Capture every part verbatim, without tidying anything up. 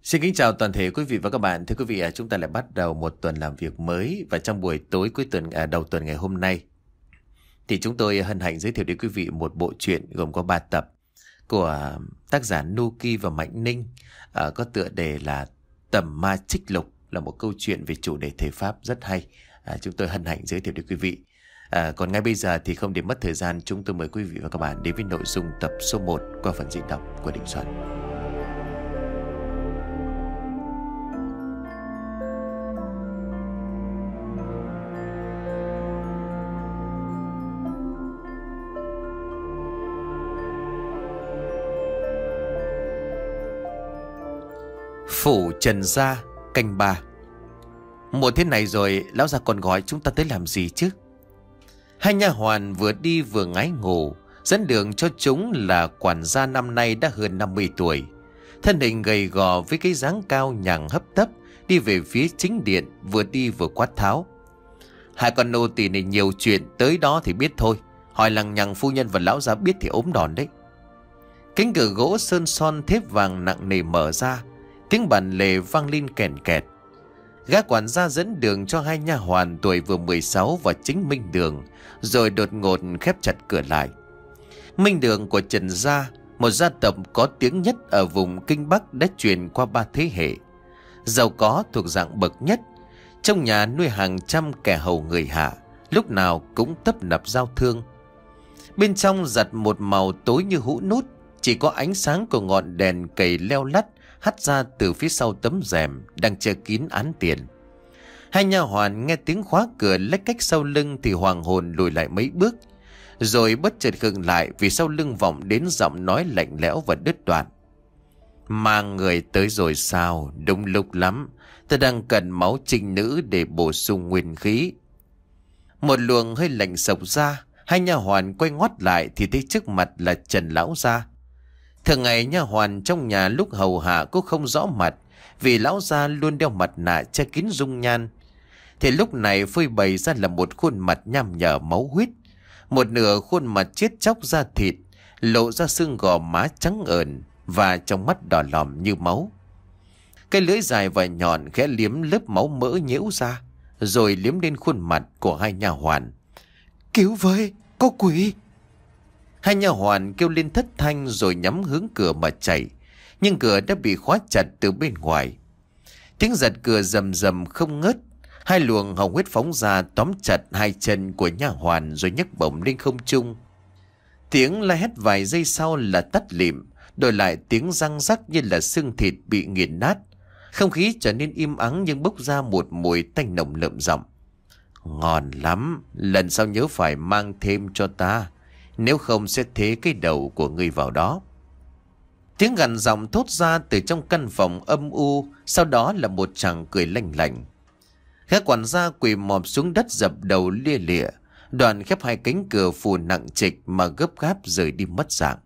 Xin kính chào toàn thể quý vị và các bạn. Thưa quý vị, chúng ta lại bắt đầu một tuần làm việc mới. Và trong buổi tối cuối tuần à, đầu tuần ngày hôm nay thì chúng tôi hân hạnh giới thiệu đến quý vị một bộ truyện gồm có ba tập của tác giả Nuki và Mạnh Ninh, à, có tựa đề là Tầm Ma Trích Lục, là một câu chuyện về chủ đề thể pháp rất hay. à, Chúng tôi hân hạnh giới thiệu đến quý vị. à, Còn ngay bây giờ thì không để mất thời gian, chúng tôi mời quý vị và các bạn đến với nội dung tập số một qua phần diễn đọc của Đình Soạn. Phủ Trần Gia, canh ba. Một thế này rồi, lão già còn gọi chúng ta tới làm gì chứ? Hai nha hoàn vừa đi vừa ngái ngủ, dẫn đường cho chúng là quản gia năm nay đã hơn năm mươi tuổi. Thân hình gầy gò với cái dáng cao nhằng hấp tấp, đi về phía chính điện, vừa đi vừa quát tháo. Hai con nô tỳ này nhiều chuyện, tới đó thì biết thôi. Hỏi lằng nhằng phu nhân và lão già biết thì ốm đòn đấy. Cánh cửa gỗ sơn son thép vàng nặng nề mở ra, tiếng bàn lề vang lên kèn kẹt. Gã quản gia dẫn đường cho hai nha hoàn tuổi vừa mười sáu và chính Minh Đường, rồi đột ngột khép chặt cửa lại. Minh Đường của Trần Gia, một gia tộc có tiếng nhất ở vùng Kinh Bắc, đã truyền qua ba thế hệ. Giàu có thuộc dạng bậc nhất, trong nhà nuôi hàng trăm kẻ hầu người hạ, lúc nào cũng tấp nập giao thương. Bên trong giặt một màu tối như hũ nút, chỉ có ánh sáng của ngọn đèn cầy leo lắt hắt ra từ phía sau tấm rèm đang che kín án tiền. Hai nha hoàn nghe tiếng khóa cửa lách cách sau lưng thì hoàng hồn lùi lại mấy bước, rồi bất chợt khựng lại vì sau lưng vọng đến giọng nói lạnh lẽo và đứt đoạn. Mang người tới rồi sao? Đúng lúc lắm, ta đang cần máu trinh nữ để bổ sung nguyên khí. Một luồng hơi lạnh sộc ra, hai nha hoàn quay ngoắt lại thì thấy trước mặt là Trần lão gia. Thường ngày nha hoàn trong nhà lúc hầu hạ cũng không rõ mặt, vì lão gia luôn đeo mặt nạ che kín dung nhan. Thì lúc này phơi bày ra là một khuôn mặt nham nhở máu huyết, một nửa khuôn mặt chết chóc da thịt, lộ ra xương gò má trắng ợn và trong mắt đỏ lòm như máu. Cái lưỡi dài và nhọn khẽ liếm lớp máu mỡ nhễu ra, rồi liếm lên khuôn mặt của hai nha hoàn. Cứu với, có quỷ! Hai nha hoàn kêu lên thất thanh rồi nhắm hướng cửa mà chạy, nhưng cửa đã bị khóa chặt từ bên ngoài. Tiếng giật cửa rầm rầm không ngớt, hai luồng hồng huyết phóng ra tóm chặt hai chân của nha hoàn rồi nhấc bổng lên không trung. Tiếng la hét vài giây sau là tắt lịm, đổi lại tiếng răng rắc như là xương thịt bị nghiền nát. Không khí trở nên im ắng nhưng bốc ra một mùi tanh nồng lợm giọng. Ngon lắm, lần sau nhớ phải mang thêm cho ta, nếu không sẽ thế cái đầu của ngươi vào đó. Tiếng gằn giọng thốt ra từ trong căn phòng âm u, sau đó là một chàng cười lanh lảnh. Gã quản gia quỳ mọp xuống đất dập đầu lia lịa, đoàn khép hai cánh cửa phủ nặng trịch mà gấp gáp rời đi mất dạng.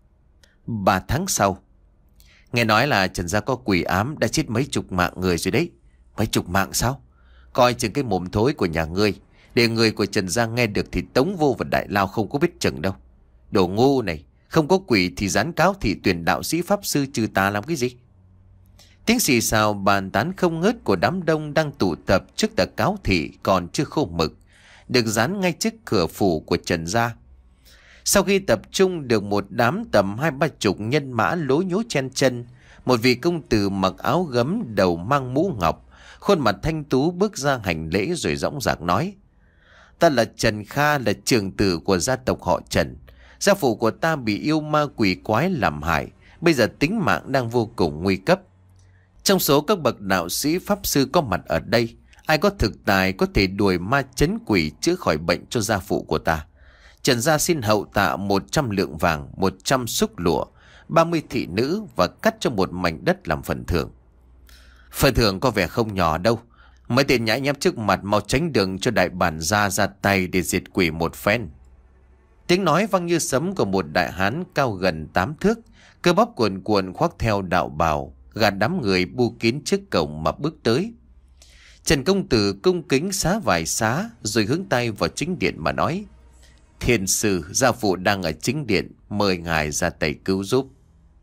Ba tháng sau, nghe nói là Trần gia có quỷ ám đã chết mấy chục mạng người rồi đấy. Mấy chục mạng sao? Coi chừng cái mồm thối của nhà ngươi, để người của Trần gia nghe được thì tống vô vào đại lao không có biết chừng đâu. Đồ ngu này, không có quỷ thì dán cáo thị tuyển đạo sĩ pháp sư trừ tà làm cái gì? Tiếng xì xào bàn tán không ngớt của đám đông đang tụ tập trước tờ cáo thị còn chưa khô mực, được dán ngay trước cửa phủ của Trần gia. Sau khi tập trung được một đám tầm hai ba chục nhân mã lố nhố chen chân, một vị công tử mặc áo gấm, đầu mang mũ ngọc, khuôn mặt thanh tú bước ra hành lễ rồi dõng dạc nói: Ta là Trần Kha, là trưởng tử của gia tộc họ Trần. Gia phụ của ta bị yêu ma quỷ quái làm hại, bây giờ tính mạng đang vô cùng nguy cấp. Trong số các bậc đạo sĩ pháp sư có mặt ở đây, ai có thực tài có thể đuổi ma chấn quỷ chữa khỏi bệnh cho gia phụ của ta. Trần gia xin hậu tạ một trăm lượng vàng, một trăm xúc lụa, ba mươi thị nữ và cắt cho một mảnh đất làm phần thưởng. Phần thưởng có vẻ không nhỏ đâu. Mấy tên nhãi nhép trước mặt mau tránh đường cho đại bản gia ra tay để diệt quỷ một phen. Tiếng nói vang như sấm của một đại hán cao gần tám thước, cơ bắp cuồn cuộn khoác theo đạo bào, gạt đám người bu kín trước cổng mà bước tới. Trần công tử cung kính xá vài xá rồi hướng tay vào chính điện mà nói: Thiên sư, gia phụ đang ở chính điện, mời ngài ra tay cứu giúp.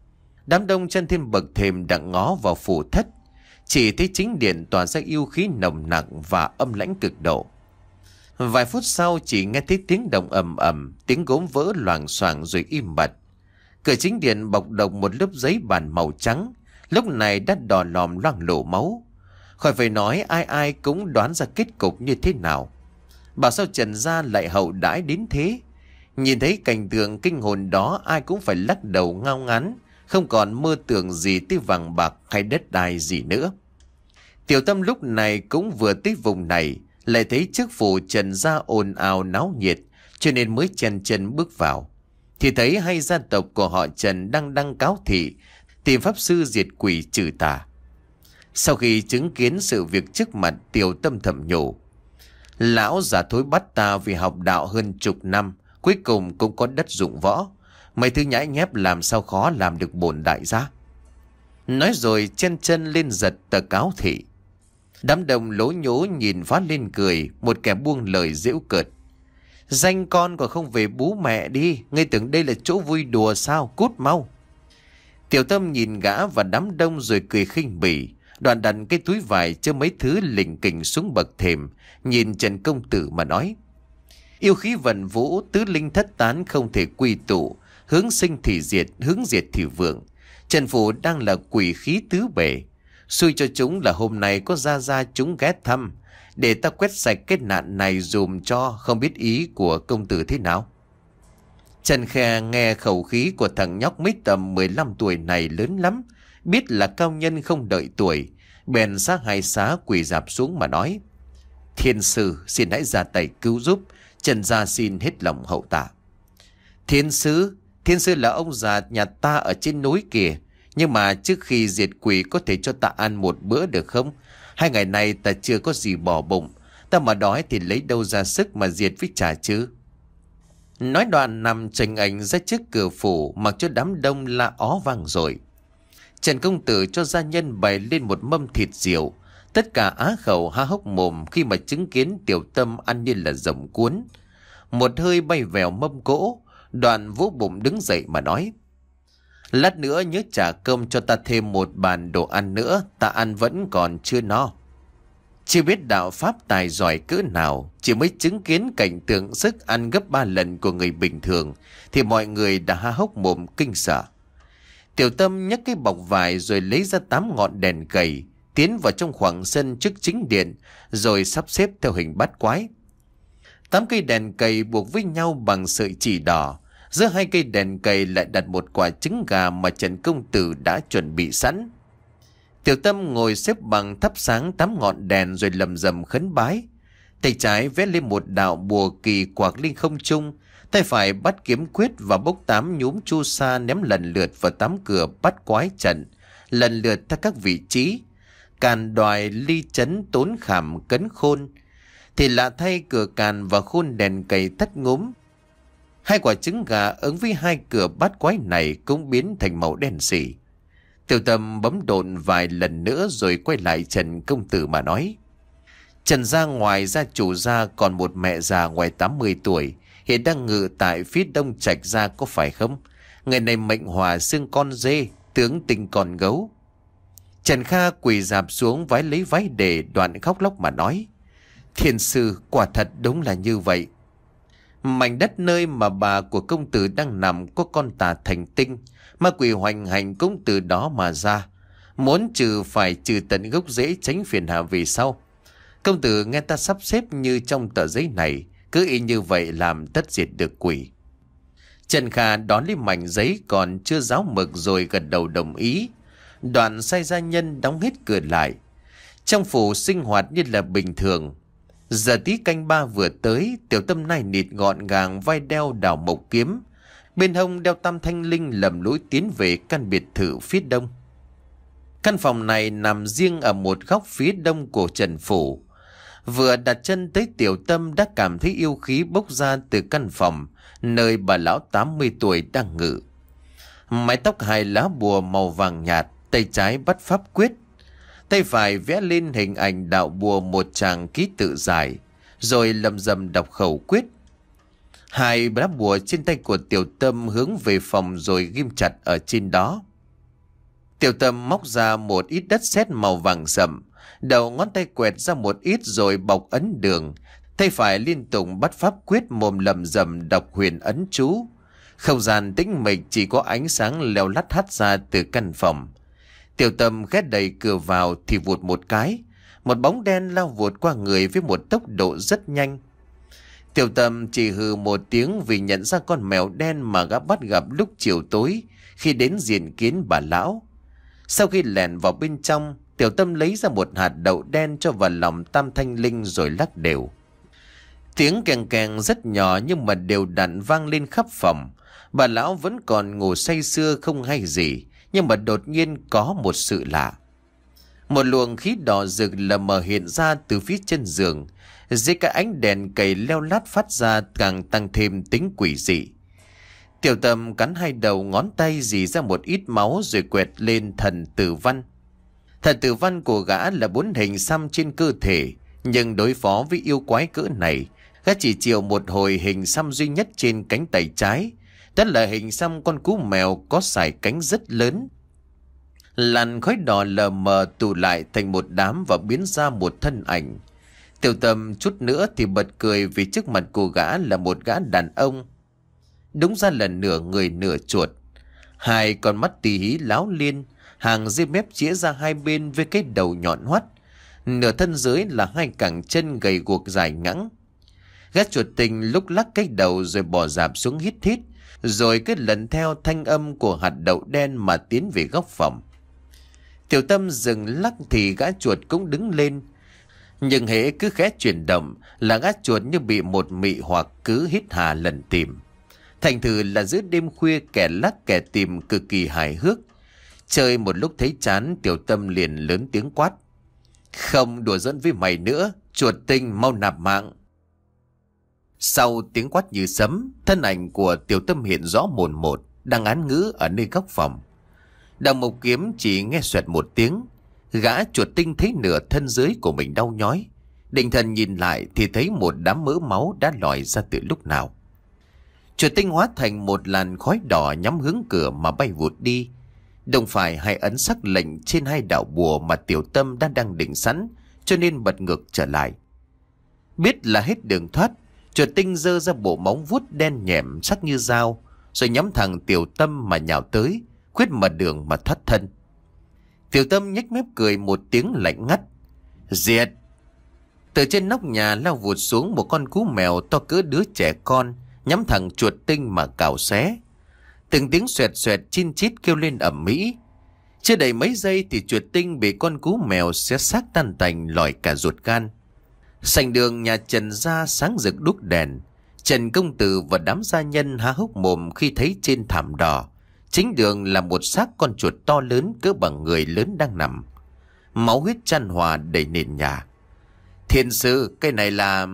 Đám đông chân thêm bậc thềm đặng ngó vào phủ thất, chỉ thấy chính điện tỏa ra yêu khí nồng nặng và âm lãnh cực độ. Vài phút sau chỉ nghe thấy tiếng động ầm ầm, tiếng gốm vỡ loảng xoảng rồi im bặt. Cửa chính điện bọc đồng một lớp giấy bản màu trắng, lúc này đã đỏ lòm loang lổ máu. Khỏi phải nói, ai ai cũng đoán ra kết cục như thế nào. Bảo sao Trần gia lại hậu đãi đến thế? Nhìn thấy cảnh tượng kinh hồn đó, ai cũng phải lắc đầu ngao ngán, không còn mơ tưởng gì tới vàng bạc hay đất đai gì nữa. Tiểu Tâm lúc này cũng vừa tới vùng này, lại thấy trước phủ Trần gia ồn ào náo nhiệt, cho nên mới chen chân bước vào. Thì thấy hai gia tộc của họ Trần đang đăng cáo thị, tìm pháp sư diệt quỷ trừ tà. Sau khi chứng kiến sự việc trước mặt, Tiểu Tâm thầm nhủ: lão già thối bắt ta vì học đạo hơn chục năm, cuối cùng cũng có đất dụng võ. Mấy thứ nhãi nhép làm sao khó làm được bổn đại gia. Nói rồi chen chân lên giật tờ cáo thị. Đám đông lố nhố nhìn phá lên cười, một kẻ buông lời giễu cợt: danh con còn không về bú mẹ đi, ngươi tưởng đây là chỗ vui đùa sao, cút mau. Tiểu Tâm nhìn gã và đám đông rồi cười khinh bỉ, đoạn đặt cái túi vải chứa mấy thứ lỉnh kỉnh xuống bậc thềm, nhìn Trần công tử mà nói: yêu khí vần vũ, tứ linh thất tán không thể quy tụ, hướng sinh thì diệt, hướng diệt thì vượng. Trần phủ đang là quỷ khí tứ bể, xui cho chúng là hôm nay có ra ra chúng ghé thăm, để ta quét sạch cái nạn này dùm cho. Không biết ý của công tử thế nào? Trần Khe nghe khẩu khí của thằng nhóc mấy tầm mười lăm tuổi này lớn lắm, biết là cao nhân không đợi tuổi, bèn sát hai xá quỳ rạp xuống mà nói: thiên sư xin hãy ra tay cứu giúp, Trần gia xin hết lòng hậu tạ. Thiên sư? Thiên sư là ông già nhà ta ở trên núi kìa. Nhưng mà trước khi diệt quỷ có thể cho ta ăn một bữa được không? Hai ngày nay ta chưa có gì bỏ bụng, ta mà đói thì lấy đâu ra sức mà diệt với trà chứ. Nói đoạn nằm chành ảnh ra trước cửa phủ, mặc cho đám đông la ó vang rồi. Trần công tử cho gia nhân bày lên một mâm thịt rượu. Tất cả á khẩu há hốc mồm khi mà chứng kiến Tiểu Tâm ăn như là rồng cuốn. Một hơi bay vèo mâm cỗ, đoạn vỗ bụng đứng dậy mà nói: lát nữa nhớ trả cơm cho ta thêm một bàn đồ ăn nữa, ta ăn vẫn còn chưa no. Chưa biết đạo pháp tài giỏi cỡ nào, chỉ mới chứng kiến cảnh tượng sức ăn gấp ba lần của người bình thường thì mọi người đã há hốc mồm kinh sợ. Tiểu Tâm nhấc cái bọc vải rồi lấy ra tám ngọn đèn cầy, tiến vào trong khoảng sân trước chính điện, rồi sắp xếp theo hình bát quái. Tám cây đèn cầy buộc với nhau bằng sợi chỉ đỏ, giữa hai cây đèn cầy lại đặt một quả trứng gà mà Trần công tử đã chuẩn bị sẵn. Tiểu Tâm ngồi xếp bằng thắp sáng tám ngọn đèn rồi lầm rầm khấn bái. Tay trái vẽ lên một đạo bùa kỳ quạc lên không trung, tay phải bắt kiếm quyết và bốc tám nhúm chu sa ném lần lượt vào tám cửa bắt quái trận, lần lượt theo các vị trí: càn, đoài, ly, chấn, tốn, khảm, cấn, khôn. Thì lạ thay, cửa càn và khôn đèn cầy tắt ngúm. Hai quả trứng gà ứng với hai cửa bát quái này cũng biến thành màu đen sì. Tiểu Tâm bấm độn vài lần nữa rồi quay lại Trần công tử mà nói: Trần gia ngoài gia chủ gia còn một mẹ già ngoài tám mươi tuổi, hiện đang ngự tại phía đông trạch gia, có phải không? Người này mệnh hòa xương con dê, tướng tinh con gấu. Trần Kha quỳ rạp xuống vái lấy váy để, đoạn khóc lóc mà nói: thiên sư, quả thật đúng là như vậy. Mảnh đất nơi mà bà của công tử đang nằm có con tà thành tinh, ma quỷ hoành hành cũng từ đó mà ra. Muốn trừ phải trừ tận gốc rễ, tránh phiền hà về sau. Công tử nghe ta sắp xếp như trong tờ giấy này, cứ y như vậy làm tất diệt được quỷ. Trần Kha đón lấy mảnh giấy còn chưa ráo mực rồi gật đầu đồng ý. Đoạn sai gia nhân đóng hết cửa lại. Trong phủ sinh hoạt như là bình thường. Giờ tí canh ba vừa tới, Tiểu Tâm nai nịt gọn gàng, vai đeo đào mộc kiếm, bên hông đeo tam thanh linh, lầm lũi tiến về căn biệt thự phía đông. Căn phòng này nằm riêng ở một góc phía đông của Trần phủ. Vừa đặt chân tới, Tiểu Tâm đã cảm thấy yêu khí bốc ra từ căn phòng nơi bà lão tám mươi tuổi đang ngự. Mái tóc hai lá bùa màu vàng nhạt, tay trái bắt pháp quyết, tay phải vẽ lên hình ảnh đạo bùa một tràng ký tự dài, rồi lầm rầm đọc khẩu quyết. Hai lá bùa trên tay của Tiểu Tâm hướng về phòng rồi ghim chặt ở trên đó. Tiểu Tâm móc ra một ít đất sét màu vàng sậm, đầu ngón tay quẹt ra một ít rồi bọc ấn đường, tay phải liên tục bắt pháp quyết, mồm lầm rầm đọc huyền ấn chú. Không gian tĩnh mịch, chỉ có ánh sáng leo lắt hắt ra từ căn phòng. Tiểu Tâm ghé đẩy cửa vào thì vụt một cái, một bóng đen lao vụt qua người với một tốc độ rất nhanh. Tiểu Tâm chỉ hừ một tiếng vì nhận ra con mèo đen mà gã bắt gặp lúc chiều tối khi đến diện kiến bà lão. Sau khi lẻn vào bên trong, Tiểu Tâm lấy ra một hạt đậu đen cho vào lòng tam thanh linh rồi lắc đều. Tiếng kèn kèn rất nhỏ nhưng mà đều đặn vang lên khắp phòng. Bà lão vẫn còn ngủ say sưa không hay gì, nhưng mà đột nhiên có một sự lạ. Một luồng khí đỏ rực lờ mờ hiện ra từ phía chân giường, dưới cái ánh đèn cầy leo lát phát ra càng tăng thêm tính quỷ dị. Tiểu Tâm cắn hai đầu ngón tay dì ra một ít máu rồi quẹt lên thần tử văn. Thần tử văn của gã là bốn hình xăm trên cơ thể, nhưng đối phó với yêu quái cỡ này, gã chỉ chịu một hồi hình xăm duy nhất trên cánh tay trái. Đó là hình xăm con cú mèo có sải cánh rất lớn. Làn khói đỏ lờ mờ tụ lại thành một đám và biến ra một thân ảnh. Tiểu Tâm chút nữa thì bật cười vì trước mặt của gã là một gã đàn ông. Đúng ra là nửa người nửa chuột. Hai con mắt tì hí láo liên, hàng ria mép chĩa ra hai bên với cái đầu nhọn hoắt. Nửa thân dưới là hai cẳng chân gầy guộc dài ngắn. Gã chuột tình lúc lắc cái đầu rồi bò dạp xuống hít thít, rồi cứ lần theo thanh âm của hạt đậu đen mà tiến về góc phòng. Tiểu Tâm dừng lắc thì gã chuột cũng đứng lên. Nhưng hễ cứ khẽ chuyển động là gã chuột như bị một mị hoặc cứ hít hà lần tìm. Thành thử là giữa đêm khuya kẻ lắc kẻ tìm cực kỳ hài hước. Chơi một lúc thấy chán, Tiểu Tâm liền lớn tiếng quát: "Không đùa giỡn với mày nữa, chuột tinh mau nạp mạng." Sau tiếng quát như sấm, thân ảnh của Tiểu Tâm hiện rõ mồn một, đang án ngữ ở nơi góc phòng. Đằng mộc kiếm chỉ nghe xoẹt một tiếng, gã chuột tinh thấy nửa thân dưới của mình đau nhói. Định thần nhìn lại thì thấy một đám mỡ máu đã lòi ra từ lúc nào. Chuột tinh hóa thành một làn khói đỏ nhắm hướng cửa mà bay vụt đi. Đồng phải hai ấn sắc lệnh trên hai đạo bùa mà Tiểu Tâm đã đang định sẵn, cho nên bật ngược trở lại. Biết là hết đường thoát, chuột tinh giơ ra bộ móng vuốt đen nhẹm sắc như dao, rồi nhắm thẳng Tiểu Tâm mà nhào tới, quyết mở đường mà thoát thân. Tiểu Tâm nhếch mép cười một tiếng lạnh ngắt: "Diệt!" Từ trên nóc nhà lao vụt xuống một con cú mèo to cỡ đứa trẻ con, nhắm thẳng chuột tinh mà cào xé. Từng tiếng xoẹt xoẹt chin chít kêu lên ầm ĩ. Chưa đầy mấy giây thì chuột tinh bị con cú mèo xé xác tan tành, lòi cả ruột gan. Sảnh đường nhà Trần gia sáng rực đuốc đèn. Trần công tử và đám gia nhân há hốc mồm khi thấy trên thảm đỏ chính đường là một xác con chuột to lớn cỡ bằng người lớn đang nằm, máu huyết chan hòa đầy nền nhà. "Thiên sư, cái này là..."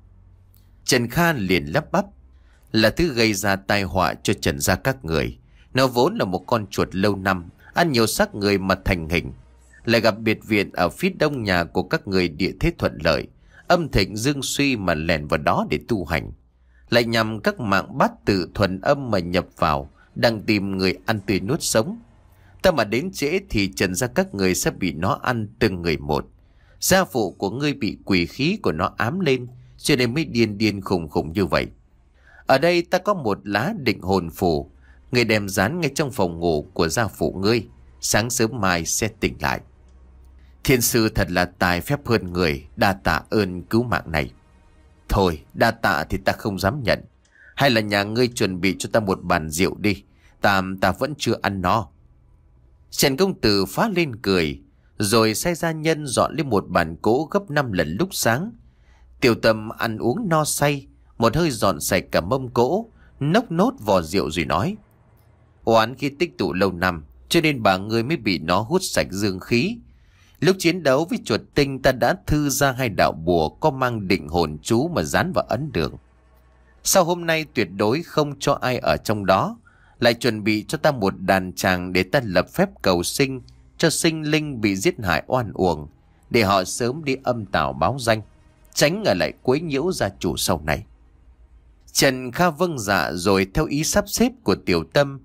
Trần Kha liền lắp bắp: "Là thứ gây ra tai họa cho Trần gia các người. Nó vốn là một con chuột lâu năm, ăn nhiều xác người mà thành hình. Lại gặp biệt viện ở phía đông nhà của các người địa thế thuận lợi, âm thịnh dương suy mà lẻn vào đó để tu hành. Lại nhằm các mạng bát tự thuần âm mà nhập vào, đang tìm người ăn tươi nuốt sống. Ta mà đến trễ thì Trần gia các người sẽ bị nó ăn từng người một. Gia phụ của ngươi bị quỷ khí của nó ám lên, cho nên mới điên điên khùng khùng như vậy. Ở đây ta có một lá định hồn phù, ngươi đem dán ngay trong phòng ngủ của gia phụ ngươi, sáng sớm mai sẽ tỉnh lại." "Thiên sư thật là tài phép hơn người, đa tạ ơn cứu mạng này." "Thôi, đa tạ thì ta không dám nhận. Hay là nhà ngươi chuẩn bị cho ta một bàn rượu đi, ta, ta vẫn chưa ăn no." Trần công tử phá lên cười, rồi sai gia nhân dọn lên một bàn cỗ gấp năm lần lúc sáng. Tiểu Tâm ăn uống no say, một hơi dọn sạch cả mâm cỗ, nốc nốt vò rượu rồi nói: "Oán khi tích tụ lâu năm, cho nên bà ngươi mới bị nó hút sạch dương khí. Lúc chiến đấu với chuột tinh, ta đã thư ra hai đạo bùa có mang định hồn chú mà dán vào ấn đường. Sau hôm nay tuyệt đối không cho ai ở trong đó. Lại chuẩn bị cho ta một đàn tràng để ta lập phép cầu sinh cho sinh linh bị giết hại oan uổng, để họ sớm đi âm tào báo danh, tránh ở lại quấy nhiễu gia chủ sau này." Trần Kha vâng dạ rồi theo ý sắp xếp của Tiểu Tâm,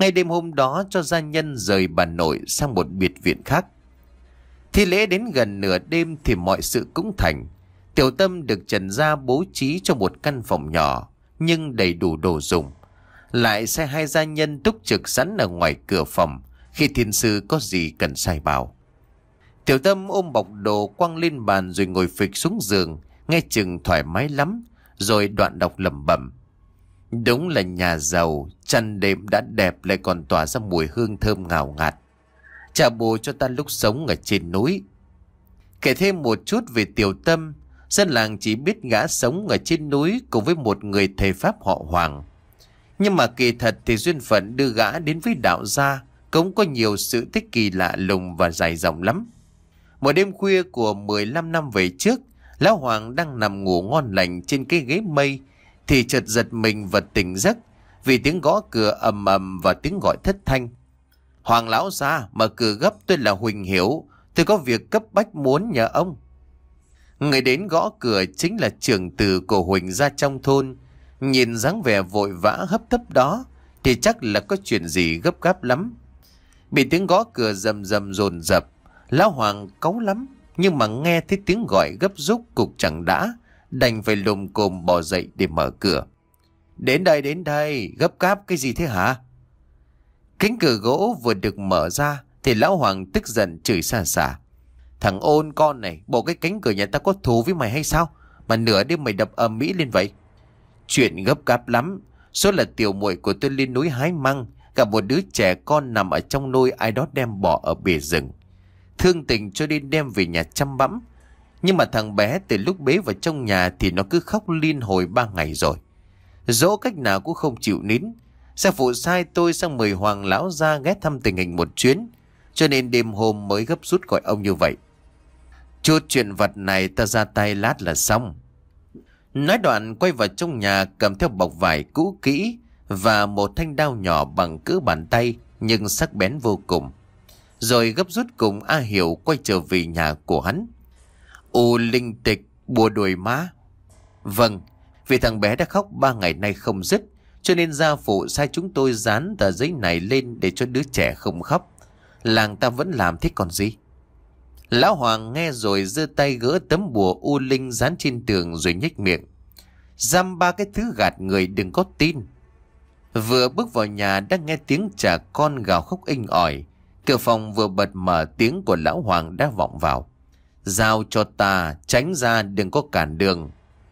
Ngay đêm hôm đó cho gia nhân rời bà nội sang một biệt viện khác. Thi lễ đến gần nửa đêm thì mọi sự cũng thành. Tiểu Tâm được Trần gia bố trí cho một căn phòng nhỏ nhưng đầy đủ đồ dùng. Lại sai hai gia nhân túc trực sẵn ở ngoài cửa phòng khi thiên sư có gì cần sai bảo. Tiểu Tâm ôm bọc đồ quăng lên bàn rồi ngồi phịch xuống giường, nghe chừng thoải mái lắm, rồi đoạn đọc lẩm bẩm. Đúng là nhà giàu, chăn đệm đã đẹp lại còn tỏa ra mùi hương thơm ngào ngạt. Trả bù cho ta lúc sống ở trên núi. Kể thêm một chút về Tiểu Tâm, dân làng chỉ biết gã sống ở trên núi cùng với một người thầy Pháp họ Hoàng. Nhưng mà kỳ thật thì duyên phận đưa gã đến với đạo gia cũng có nhiều sự tích kỳ lạ lùng và dài dòng lắm. Một đêm khuya của mười lăm năm về trước, Lão Hoàng đang nằm ngủ ngon lành trên cái ghế mây thì chợt giật mình và tỉnh giấc vì tiếng gõ cửa ầm ầm và tiếng gọi thất thanh. Hoàng lão gia, mở cửa gấp, tôi là Huỳnh Hiểu, tôi có việc cấp bách muốn nhờ ông. Người đến gõ cửa chính là trưởng tử của Huỳnh gia trong thôn. Nhìn dáng vẻ vội vã hấp tấp đó thì chắc là có chuyện gì gấp gáp lắm. Bị tiếng gõ cửa rầm rầm dồn dập, Lão Hoàng cáu lắm, nhưng mà nghe thấy tiếng gọi gấp rút cục chẳng đã, đành phải lồm cồm bò dậy để mở cửa. Đến đây, đến đây, gấp gáp cái gì thế hả? Cánh cửa gỗ vừa được mở ra thì Lão Hoàng tức giận chửi xa xả. Thằng ôn con này, bộ cái cánh cửa nhà ta có thù với mày hay sao mà nửa đêm mày đập ầm ĩ lên vậy? Chuyện gấp gáp lắm. Số là tiểu muội của tôi lên núi hái măng, gặp một đứa trẻ con nằm ở trong nôi ai đó đem bỏ ở bể rừng. Thương tình cho nên đem về nhà chăm bẵm. Nhưng mà thằng bé từ lúc bế vào trong nhà thì nó cứ khóc liên hồi ba ngày rồi. Dỗ cách nào cũng không chịu nín. Sẽ phụ sai tôi sang mời Hoàng lão ra ghé thăm tình hình một chuyến, cho nên đêm hôm mới gấp rút gọi ông như vậy. Chút chuyện vật này ta ra tay lát là xong. Nói đoạn quay vào trong nhà cầm theo bọc vải cũ kỹ và một thanh đao nhỏ bằng cỡ bàn tay nhưng sắc bén vô cùng. Rồi gấp rút cùng A Hiểu quay trở về nhà của hắn. U linh tịch, bùa đuổi má. Vâng, vì thằng bé đã khóc ba ngày nay không dứt, cho nên gia phụ sai chúng tôi dán tờ giấy này lên để cho đứa trẻ không khóc. Làng ta vẫn làm thế còn gì. Lão Hoàng nghe rồi giơ tay gỡ tấm bùa u linh dán trên tường rồi nhếch miệng. Dăm ba cái thứ gạt người đừng có tin. Vừa bước vào nhà đã nghe tiếng trẻ con gào khóc inh ỏi. Cửa phòng vừa bật mở, tiếng của Lão Hoàng đã vọng vào. Giao cho ta, tránh ra, đừng có cản đường.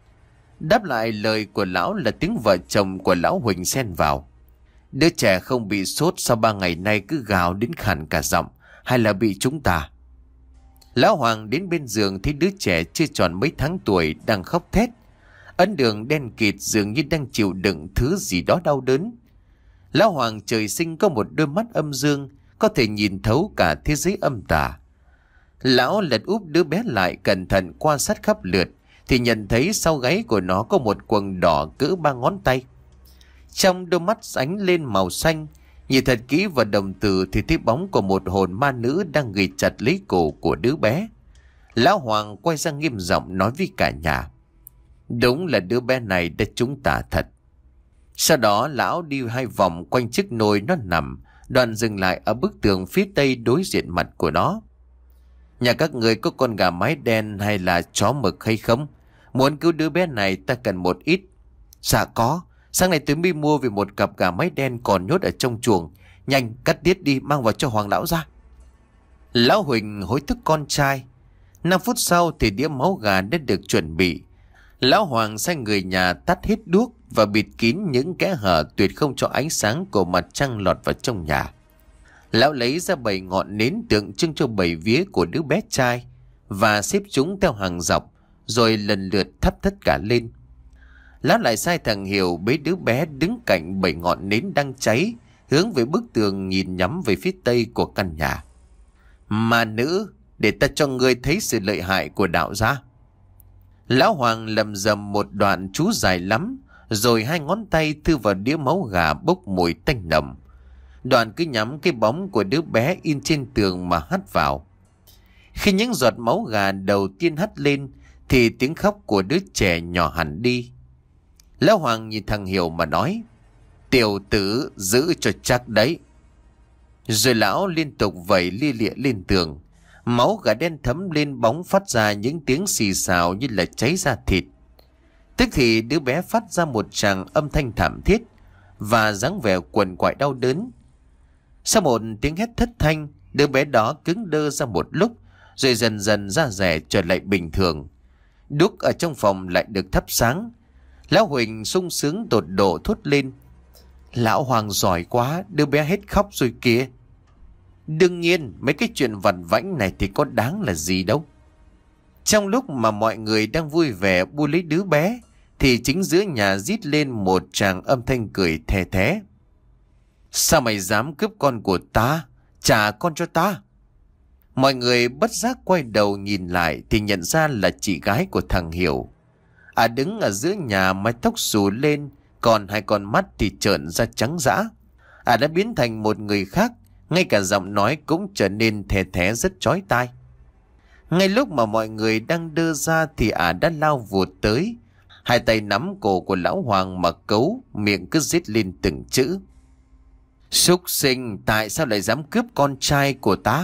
Đáp lại lời của lão là tiếng vợ chồng của Lão Huỳnh xen vào. Đứa trẻ không bị sốt sau ba ngày nay cứ gào đến khàn cả giọng, hay là bị chúng ta? Lão Hoàng đến bên giường thấy đứa trẻ chưa tròn mấy tháng tuổi đang khóc thét. Ấn đường đen kịt dường như đang chịu đựng thứ gì đó đau đớn. Lão Hoàng trời sinh có một đôi mắt âm dương, có thể nhìn thấu cả thế giới âm tà. Lão lật úp đứa bé lại cẩn thận quan sát khắp lượt thì nhận thấy sau gáy của nó có một quầng đỏ cỡ ba ngón tay. Trong đôi mắt ánh lên màu xanh, nhìn thật kỹ vào đồng tử thì thấy bóng của một hồn ma nữ đang ghi chặt lấy cổ của đứa bé. Lão Hoàng quay ra nghiêm giọng nói với cả nhà. Đúng là đứa bé này đã trúng tà thật. Sau đó lão đi hai vòng quanh chiếc nồi nó nằm, đoạn dừng lại ở bức tường phía tây đối diện mặt của nó. Nhà các người có con gà mái đen hay là chó mực hay không? Muốn cứu đứa bé này ta cần một ít. Dạ có. Sáng nay tôi mới mua về một cặp gà mái đen còn nhốt ở trong chuồng. Nhanh cắt tiết đi mang vào cho Hoàng lão ra. Lão Huỳnh hối thúc con trai. Năm phút sau thì đĩa máu gà đã được chuẩn bị. Lão Hoàng sai người nhà tắt hết đuốc và bịt kín những kẽ hở tuyệt không cho ánh sáng của mặt trăng lọt vào trong nhà. Lão lấy ra bảy ngọn nến tượng trưng cho bảy vía của đứa bé trai và xếp chúng theo hàng dọc, rồi lần lượt thắp tất cả lên. Lão lại sai thằng Hiểu bế đứa bé đứng cạnh bảy ngọn nến đang cháy, hướng về bức tường nhìn nhắm về phía tây của căn nhà. Mà nữ, để ta cho ngươi thấy sự lợi hại của đạo gia. Lão Hoàng lầm rầm một đoạn chú dài lắm, rồi hai ngón tay thư vào đĩa máu gà bốc mùi tanh nồng. Đoạn cứ nhắm cái bóng của đứa bé in trên tường mà hắt vào. Khi những giọt máu gà đầu tiên hắt lên thì tiếng khóc của đứa trẻ nhỏ hẳn đi. Lão Hoàng nhìn thằng Hiểu mà nói. Tiểu tử giữ cho chắc đấy. Rồi lão liên tục vẩy lia lịa lên tường. Máu gà đen thấm lên bóng phát ra những tiếng xì xào như là cháy da thịt. Tức thì đứa bé phát ra một tràng âm thanh thảm thiết và dáng vẻ quằn quại đau đớn. Sau một tiếng hét thất thanh, đứa bé đó cứng đơ ra một lúc, rồi dần dần da rẻ trở lại bình thường. Đuốc ở trong phòng lại được thắp sáng. Lão Huỳnh sung sướng tột độ thốt lên: Lão Hoàng giỏi quá, đứa bé hết khóc rồi kìa. Đương nhiên mấy cái chuyện vặt vãnh này thì có đáng là gì đâu. Trong lúc mà mọi người đang vui vẻ bu lấy đứa bé, thì chính giữa nhà rít lên một tràng âm thanh cười thè thé. Sao mày dám cướp con của ta? Trả con cho ta. Mọi người bất giác quay đầu nhìn lại thì nhận ra là chị gái của thằng Hiểu. À đứng ở giữa nhà, mái tóc xù lên, còn hai con mắt thì trợn ra trắng dã. À đã biến thành một người khác, ngay cả giọng nói cũng trở nên thè thé rất chói tai. Ngay lúc mà mọi người đang đơ ra thì ả đã lao vụt tới, hai tay nắm cổ của lão Hoàng mà cấu, miệng cứ rít lên từng chữ: Súc sinh, tại sao lại dám cướp con trai của ta?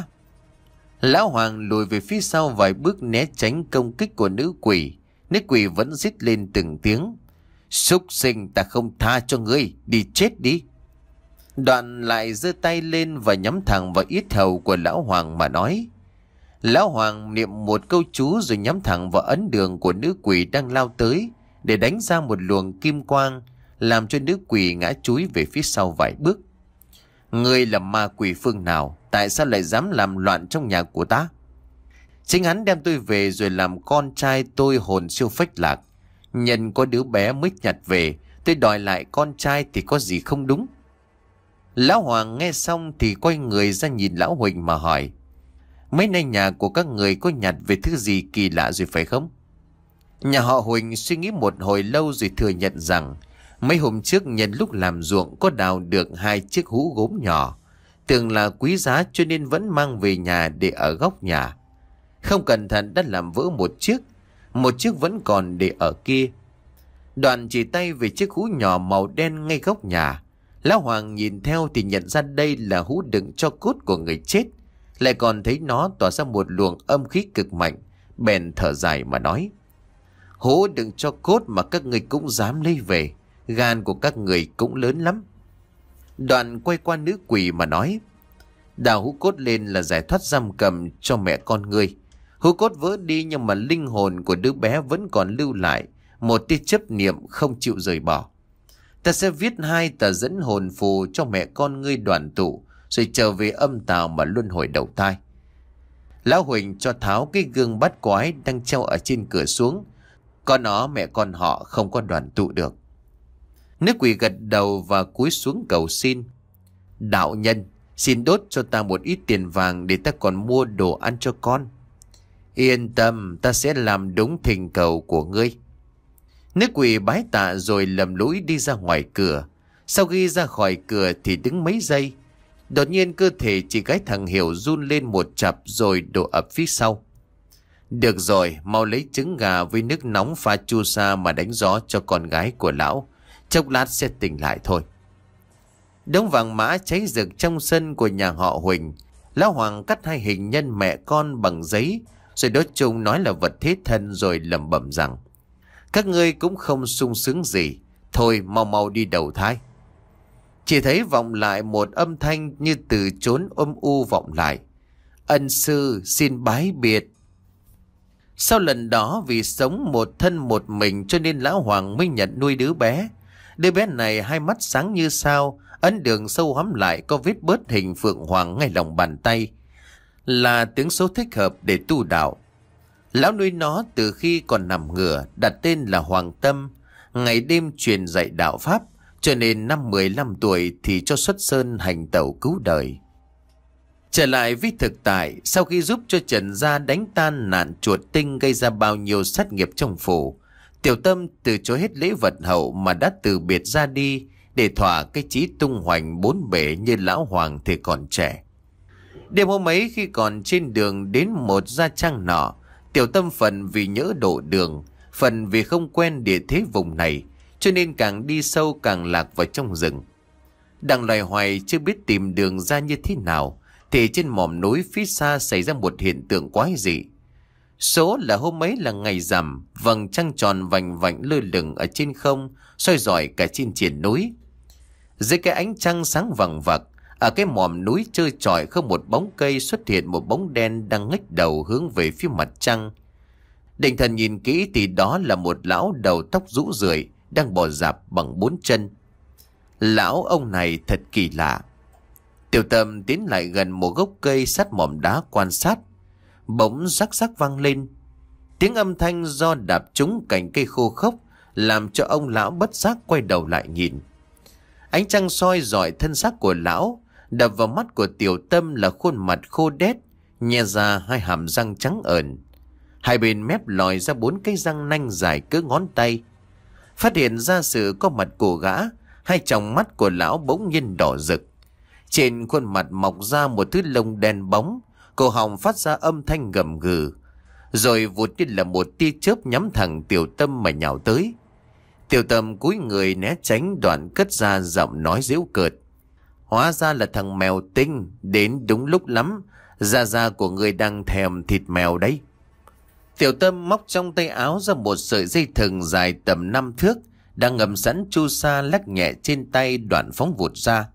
Lão Hoàng lùi về phía sau vài bước né tránh công kích của nữ quỷ. Nữ quỷ vẫn rít lên từng tiếng: Súc sinh, ta không tha cho ngươi, đi chết đi. Đoạn lại giơ tay lên và nhắm thẳng vào yết hầu của lão Hoàng mà nói. Lão Hoàng niệm một câu chú rồi nhắm thẳng vào ấn đường của nữ quỷ đang lao tới, để đánh ra một luồng kim quang, làm cho nữ quỷ ngã chúi về phía sau vài bước. Ngươi là ma quỷ phương nào? Tại sao lại dám làm loạn trong nhà của ta? Chính hắn đem tôi về rồi làm con trai tôi hồn siêu phách lạc. Nhân có đứa bé mới nhặt về, tôi đòi lại con trai thì có gì không đúng? Lão Hoàng nghe xong thì quay người ra nhìn lão Huỳnh mà hỏi: Mấy nay nhà của các người có nhặt về thứ gì kỳ lạ rồi phải không? Nhà họ Huỳnh suy nghĩ một hồi lâu rồi thừa nhận rằng mấy hôm trước nhân lúc làm ruộng có đào được hai chiếc hũ gốm nhỏ, tưởng là quý giá cho nên vẫn mang về nhà để ở góc nhà. Không cẩn thận đã làm vỡ một chiếc, một chiếc vẫn còn để ở kia. Đoạn chỉ tay về chiếc hũ nhỏ màu đen ngay góc nhà. Lão Hoàng nhìn theo thì nhận ra đây là hũ đựng tro cốt của người chết, lại còn thấy nó tỏa ra một luồng âm khí cực mạnh, bèn thở dài mà nói: Hũ đựng tro cốt mà các người cũng dám lấy về, gan của các người cũng lớn lắm. Đoạn quay qua nữ quỷ mà nói: Đào hũ cốt lên là giải thoát giam cầm cho mẹ con ngươi. Hũ cốt vỡ đi nhưng mà linh hồn của đứa bé vẫn còn lưu lại một tia chấp niệm không chịu rời bỏ. Ta sẽ viết hai tờ dẫn hồn phù cho mẹ con ngươi đoàn tụ, rồi trở về âm tào mà luân hồi đầu thai. Lão Huỳnh cho tháo cái gương bát quái đang treo ở trên cửa xuống, có nó mẹ con họ không có đoàn tụ được. Nữ quỷ gật đầu và cúi xuống cầu xin: Đạo nhân, xin đốt cho ta một ít tiền vàng để ta còn mua đồ ăn cho con. Yên tâm, ta sẽ làm đúng thỉnh cầu của ngươi. Nữ quỷ bái tạ rồi lầm lũi đi ra ngoài cửa. Sau khi ra khỏi cửa thì đứng mấy giây, đột nhiên cơ thể chị gái thằng Hiểu run lên một chập rồi đổ ập phía sau. Được rồi, mau lấy trứng gà với nước nóng pha chu sa mà đánh gió cho con gái của lão, chốc lát sẽ tỉnh lại thôi. Đống vàng mã cháy rực trong sân của nhà họ Huỳnh. Lão Hoàng cắt hai hình nhân mẹ con bằng giấy, rồi đốt chung nói là vật thế thân, rồi lẩm bẩm rằng: Các ngươi cũng không sung sướng gì, thôi mau mau đi đầu thai. Chỉ thấy vọng lại một âm thanh như từ chốn âm u vọng lại: Ân sư xin bái biệt. Sau lần đó vì sống một thân một mình cho nên lão Hoàng mới nhận nuôi đứa bé. Đứa bé này hai mắt sáng như sao, ấn đường sâu hắm lại có vết bớt hình phượng hoàng ngay lòng bàn tay, là tướng số thích hợp để tu đạo. Lão nuôi nó từ khi còn nằm ngửa, đặt tên là Hoàng Tâm, ngày đêm truyền dạy đạo pháp, cho nên năm mười lăm tuổi thì cho xuất sơn hành tẩu cứu đời. Trở lại với thực tại, sau khi giúp cho Trần gia đánh tan nạn chuột tinh gây ra bao nhiêu sát nghiệp trong phủ, Tiểu Tâm từ chối hết lễ vật hậu mà đã từ biệt ra đi để thỏa cái chí tung hoành bốn bể như lão Hoàng thì còn trẻ. Đêm hôm ấy khi còn trên đường đến một gia trang nọ, Tiểu Tâm phần vì nhỡ độ đường, phần vì không quen địa thế vùng này, cho nên càng đi sâu càng lạc vào trong rừng. Đang loay hoay chưa biết tìm đường ra như thế nào, thì trên mỏm núi phía xa xảy ra một hiện tượng quái dị. Số là hôm ấy là ngày rằm, vầng trăng tròn vành vạnh lơ lửng ở trên không, soi rọi cả trên triển núi. Dưới cái ánh trăng sáng vằng vặc, ở cái mỏm núi trơ trọi không một bóng cây, xuất hiện một bóng đen đang ngách đầu hướng về phía mặt trăng. Định thần nhìn kỹ thì đó là một lão đầu tóc rũ rượi đang bò dạp bằng bốn chân. Lão ông này thật kỳ lạ. Tiểu Tâm tiến lại gần một gốc cây sát mỏm đá quan sát. Bỗng rắc rắc vang lên. Tiếng âm thanh do đạp trúng cành cây khô khốc làm cho ông lão bất giác quay đầu lại nhìn. Ánh trăng soi rọi thân xác của lão, đập vào mắt của Tiểu Tâm là khuôn mặt khô đét, nhe ra hai hàm răng trắng ẩn. Hai bên mép lòi ra bốn cái răng nanh dài cỡ ngón tay. Phát hiện ra sự có mặt của gã, hai tròng mắt của lão bỗng nhiên đỏ rực. Trên khuôn mặt mọc ra một thứ lông đen bóng, cổ họng phát ra âm thanh gầm gừ, rồi vụt như là một tia chớp nhắm thẳng Tiểu Tâm mà nhào tới. Tiểu Tâm cúi người né tránh, đoạn cất ra giọng nói giễu cợt: "Hóa ra là thằng mèo tinh, đến đúng lúc lắm, da da của người đang thèm thịt mèo đấy." Tiểu Tâm móc trong tay áo ra một sợi dây thừng dài tầm năm thước, đang ngầm sẵn chu sa, lắc nhẹ trên tay, đoạn phóng vụt ra.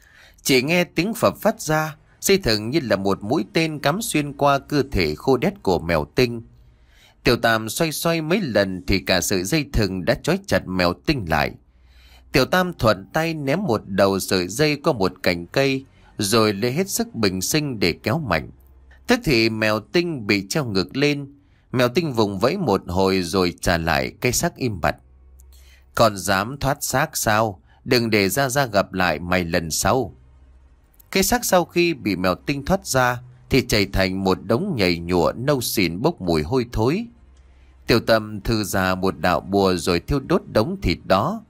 Chỉ nghe tiếng phập phát ra, dây thừng như là một mũi tên cắm xuyên qua cơ thể khô đét của mèo tinh. Tiểu Tam xoay xoay mấy lần thì cả sợi dây thừng đã trói chặt mèo tinh lại. Tiểu Tam thuận tay ném một đầu sợi dây qua một cành cây, rồi lấy hết sức bình sinh để kéo mạnh. Tức thì mèo tinh bị treo ngược lên. Mèo tinh vùng vẫy một hồi rồi trả lại cái xác im bặt. "Còn dám thoát xác sao? Đừng để ra ra gặp lại mày lần sau." Cái xác sau khi bị mèo tinh thoát ra thì chảy thành một đống nhầy nhụa nâu xỉn bốc mùi hôi thối. Tiểu Tâm thư ra một đạo bùa rồi thiêu đốt đống thịt đó.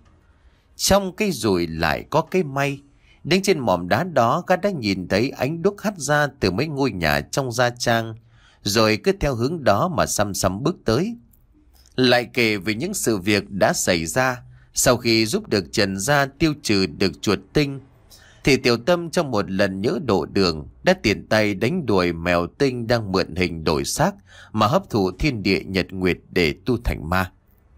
Trong cái rùi lại có cái may. Đứng trên mỏm đá đó, gã đã nhìn thấy ánh đuốc hắt ra từ mấy ngôi nhà trong gia trang, rồi cứ theo hướng đó mà xăm xăm bước tới. Lại kể về những sự việc đã xảy ra sau khi giúp được Trần gia tiêu trừ được chuột tinh, thì Tiểu Tâm trong một lần nhỡ độ đường đã tiện tay đánh đuổi mèo tinh đang mượn hình đổi xác mà hấp thụ thiên địa nhật nguyệt để tu thành ma.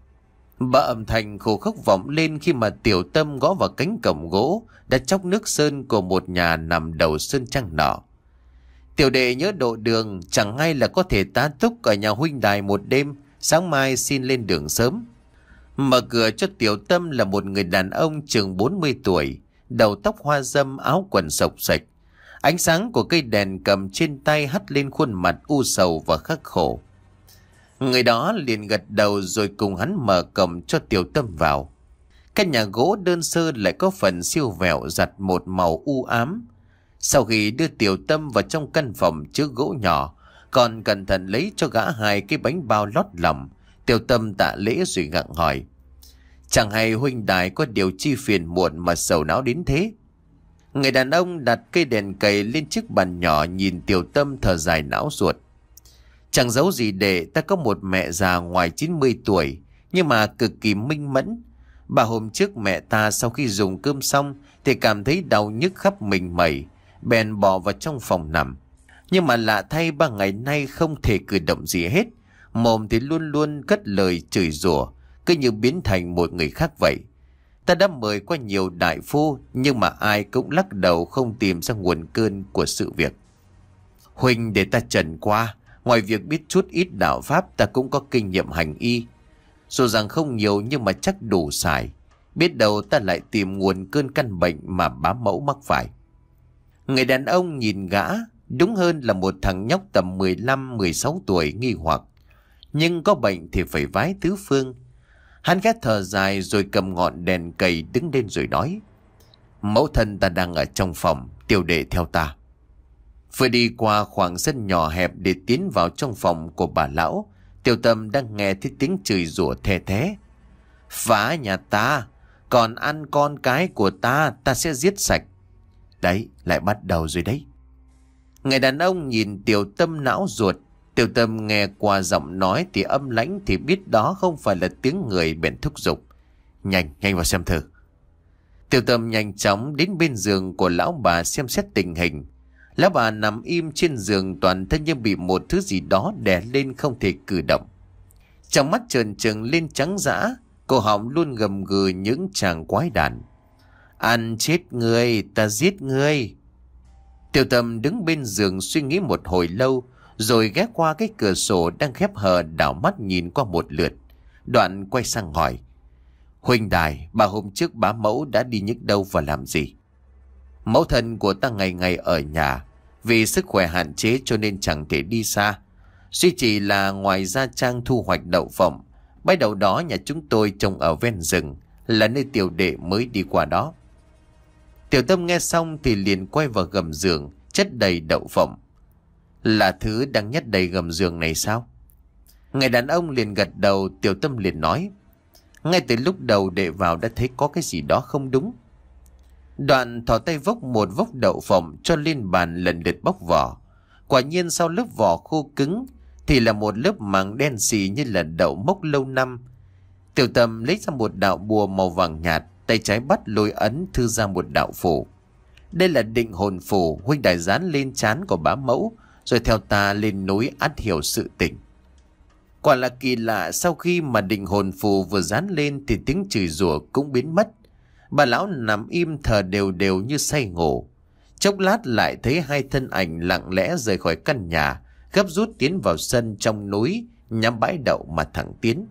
Ba âm thanh khô khốc vọng lên khi mà Tiểu Tâm gõ vào cánh cổng gỗ đã chóc nước sơn của một nhà nằm đầu sơn trăng nọ. Tiểu đệ nhớ độ đường, chẳng hay là có thể tá túc ở nhà huynh đài một đêm, sáng mai xin lên đường sớm. Mở cửa cho Tiểu Tâm là một người đàn ông chừng bốn mươi tuổi, đầu tóc hoa râm, áo quần xộc xệch. Ánh sáng của cây đèn cầm trên tay hắt lên khuôn mặt u sầu và khắc khổ. Người đó liền gật đầu rồi cùng hắn mở cổng cho Tiểu Tâm vào. Căn nhà gỗ đơn sơ lại có phần siêu vẹo, giặt một màu u ám. Sau khi đưa Tiểu Tâm vào trong căn phòng chứa gỗ nhỏ, còn cẩn thận lấy cho gã hai cái bánh bao lót lòng, Tiểu Tâm tạ lễ rồi gặng hỏi: "Chẳng hay huynh đài có điều chi phiền muộn mà sầu não đến thế?" Người đàn ông đặt cây đèn cầy lên chiếc bàn nhỏ, nhìn Tiểu Tâm thở dài não ruột: "Chẳng giấu gì đệ, ta có một mẹ già ngoài chín mươi tuổi, nhưng mà cực kỳ minh mẫn. Bà hôm trước mẹ ta sau khi dùng cơm xong thì cảm thấy đau nhức khắp mình mẩy, bèn bỏ vào trong phòng nằm. Nhưng mà lạ thay, ba ngày nay không thể cử động gì hết, mồm thì luôn luôn cất lời chửi rủa, cứ như biến thành một người khác vậy. Ta đã mời qua nhiều đại phu, nhưng mà ai cũng lắc đầu không tìm ra nguồn cơn của sự việc. Huynh để ta trần qua, ngoài việc biết chút ít đạo pháp, ta cũng có kinh nghiệm hành y. Dù rằng không nhiều nhưng mà chắc đủ xài. Biết đâu ta lại tìm nguồn cơn căn bệnh mà bá mẫu mắc phải." Người đàn ông nhìn gã, đúng hơn là một thằng nhóc tầm mười lăm mười sáu tuổi, nghi hoặc: nhưng có bệnh thì phải vái tứ phương. Hắn khẽ thở dài rồi cầm ngọn đèn cầy đứng lên rồi nói: "Mẫu thân ta đang ở trong phòng, tiểu đệ theo ta." Vừa đi qua khoảng sân nhỏ hẹp để tiến vào trong phòng của bà lão, Tiểu Tâm đang nghe thấy tiếng chửi rủa the thé: "Phá nhà ta, còn ăn con cái của ta, ta sẽ giết sạch." Đấy, lại bắt đầu rồi đấy. Người đàn ông nhìn Tiểu Tâm não ruột. Tiểu Tâm nghe qua giọng nói thì âm lãnh thì biết đó không phải là tiếng người, bèn thúc giục: "Nhanh, nhanh vào xem thử." Tiểu Tâm nhanh chóng đến bên giường của lão bà xem xét tình hình. Lão bà nằm im trên giường, toàn thân như bị một thứ gì đó đè lên, không thể cử động. Trong mắt trợn trừng lên trắng dã, cổ họng luôn gầm gừ những tràng quái đản. Ăn chết ngươi, ta giết ngươi. Tiểu Tâm đứng bên giường suy nghĩ một hồi lâu, rồi ghé qua cái cửa sổ đang khép hờ, đảo mắt nhìn qua một lượt. Đoạn quay sang hỏi: Huynh đài, bà hôm trước bá mẫu đã đi nhức đâu và làm gì? Mẫu thân của ta ngày ngày ở nhà, vì sức khỏe hạn chế cho nên chẳng thể đi xa. Duy chỉ là ngoài ra trang thu hoạch đậu phộng. Bãi đậu đó nhà chúng tôi trồng ở ven rừng, là nơi tiểu đệ mới đi qua đó. Tiểu Tâm nghe xong thì liền quay vào gầm giường, chất đầy đậu phộng. Là thứ đang nhét đầy gầm giường này sao? Người đàn ông liền gật đầu. Tiểu Tâm liền nói: Ngay từ lúc đầu đệ vào đã thấy có cái gì đó không đúng. Đoạn thò tay vốc một vốc đậu phộng cho lên bàn, lần lượt bóc vỏ. Quả nhiên sau lớp vỏ khô cứng thì là một lớp màng đen xì như là đậu mốc lâu năm. Tiểu Tâm lấy ra một đạo bùa màu vàng nhạt, tay trái bắt lôi ấn thư ra một đạo phù. Đây là định hồn phù, huynh đài dán lên trán của bá mẫu, rồi theo ta lên núi ắt hiểu sự tình. Quả là kỳ lạ, sau khi mà định hồn phù vừa dán lên thì tiếng chửi rủa cũng biến mất. Bà lão nằm im thở đều đều như say ngủ. Chốc lát lại thấy hai thân ảnh lặng lẽ rời khỏi căn nhà, gấp rút tiến vào sân trong núi, nhắm bãi đậu mà thẳng tiến.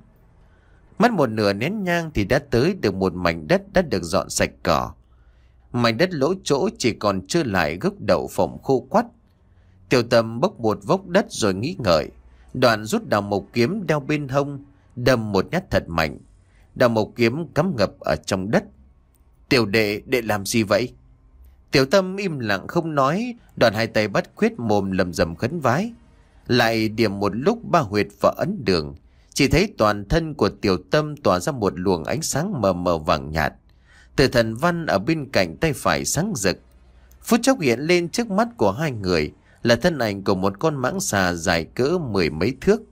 Mất một nửa nén nhang thì đã tới được một mảnh đất đã được dọn sạch cỏ. Mảnh đất lỗ chỗ chỉ còn trơ lại gốc đậu phộng khô quắt. Tiểu Tâm bốc một vốc đất rồi nghĩ ngợi, đoạn rút đào mộc kiếm đeo bên hông, đâm một nhát thật mạnh. Đào mộc kiếm cắm ngập ở trong đất. Tiểu đệ, đệ làm gì vậy? Tiểu Tâm im lặng không nói, đoạn hai tay bắt quyết mồm lầm rầm khấn vái. Lại điểm một lúc ba huyệt và ấn đường. Chỉ thấy toàn thân của Tiểu Tâm tỏa ra một luồng ánh sáng mờ mờ vàng nhạt. Từ thần văn ở bên cạnh tay phải sáng rực. Phút chốc hiện lên trước mắt của hai người là thân ảnh của một con mãng xà dài cỡ mười mấy thước.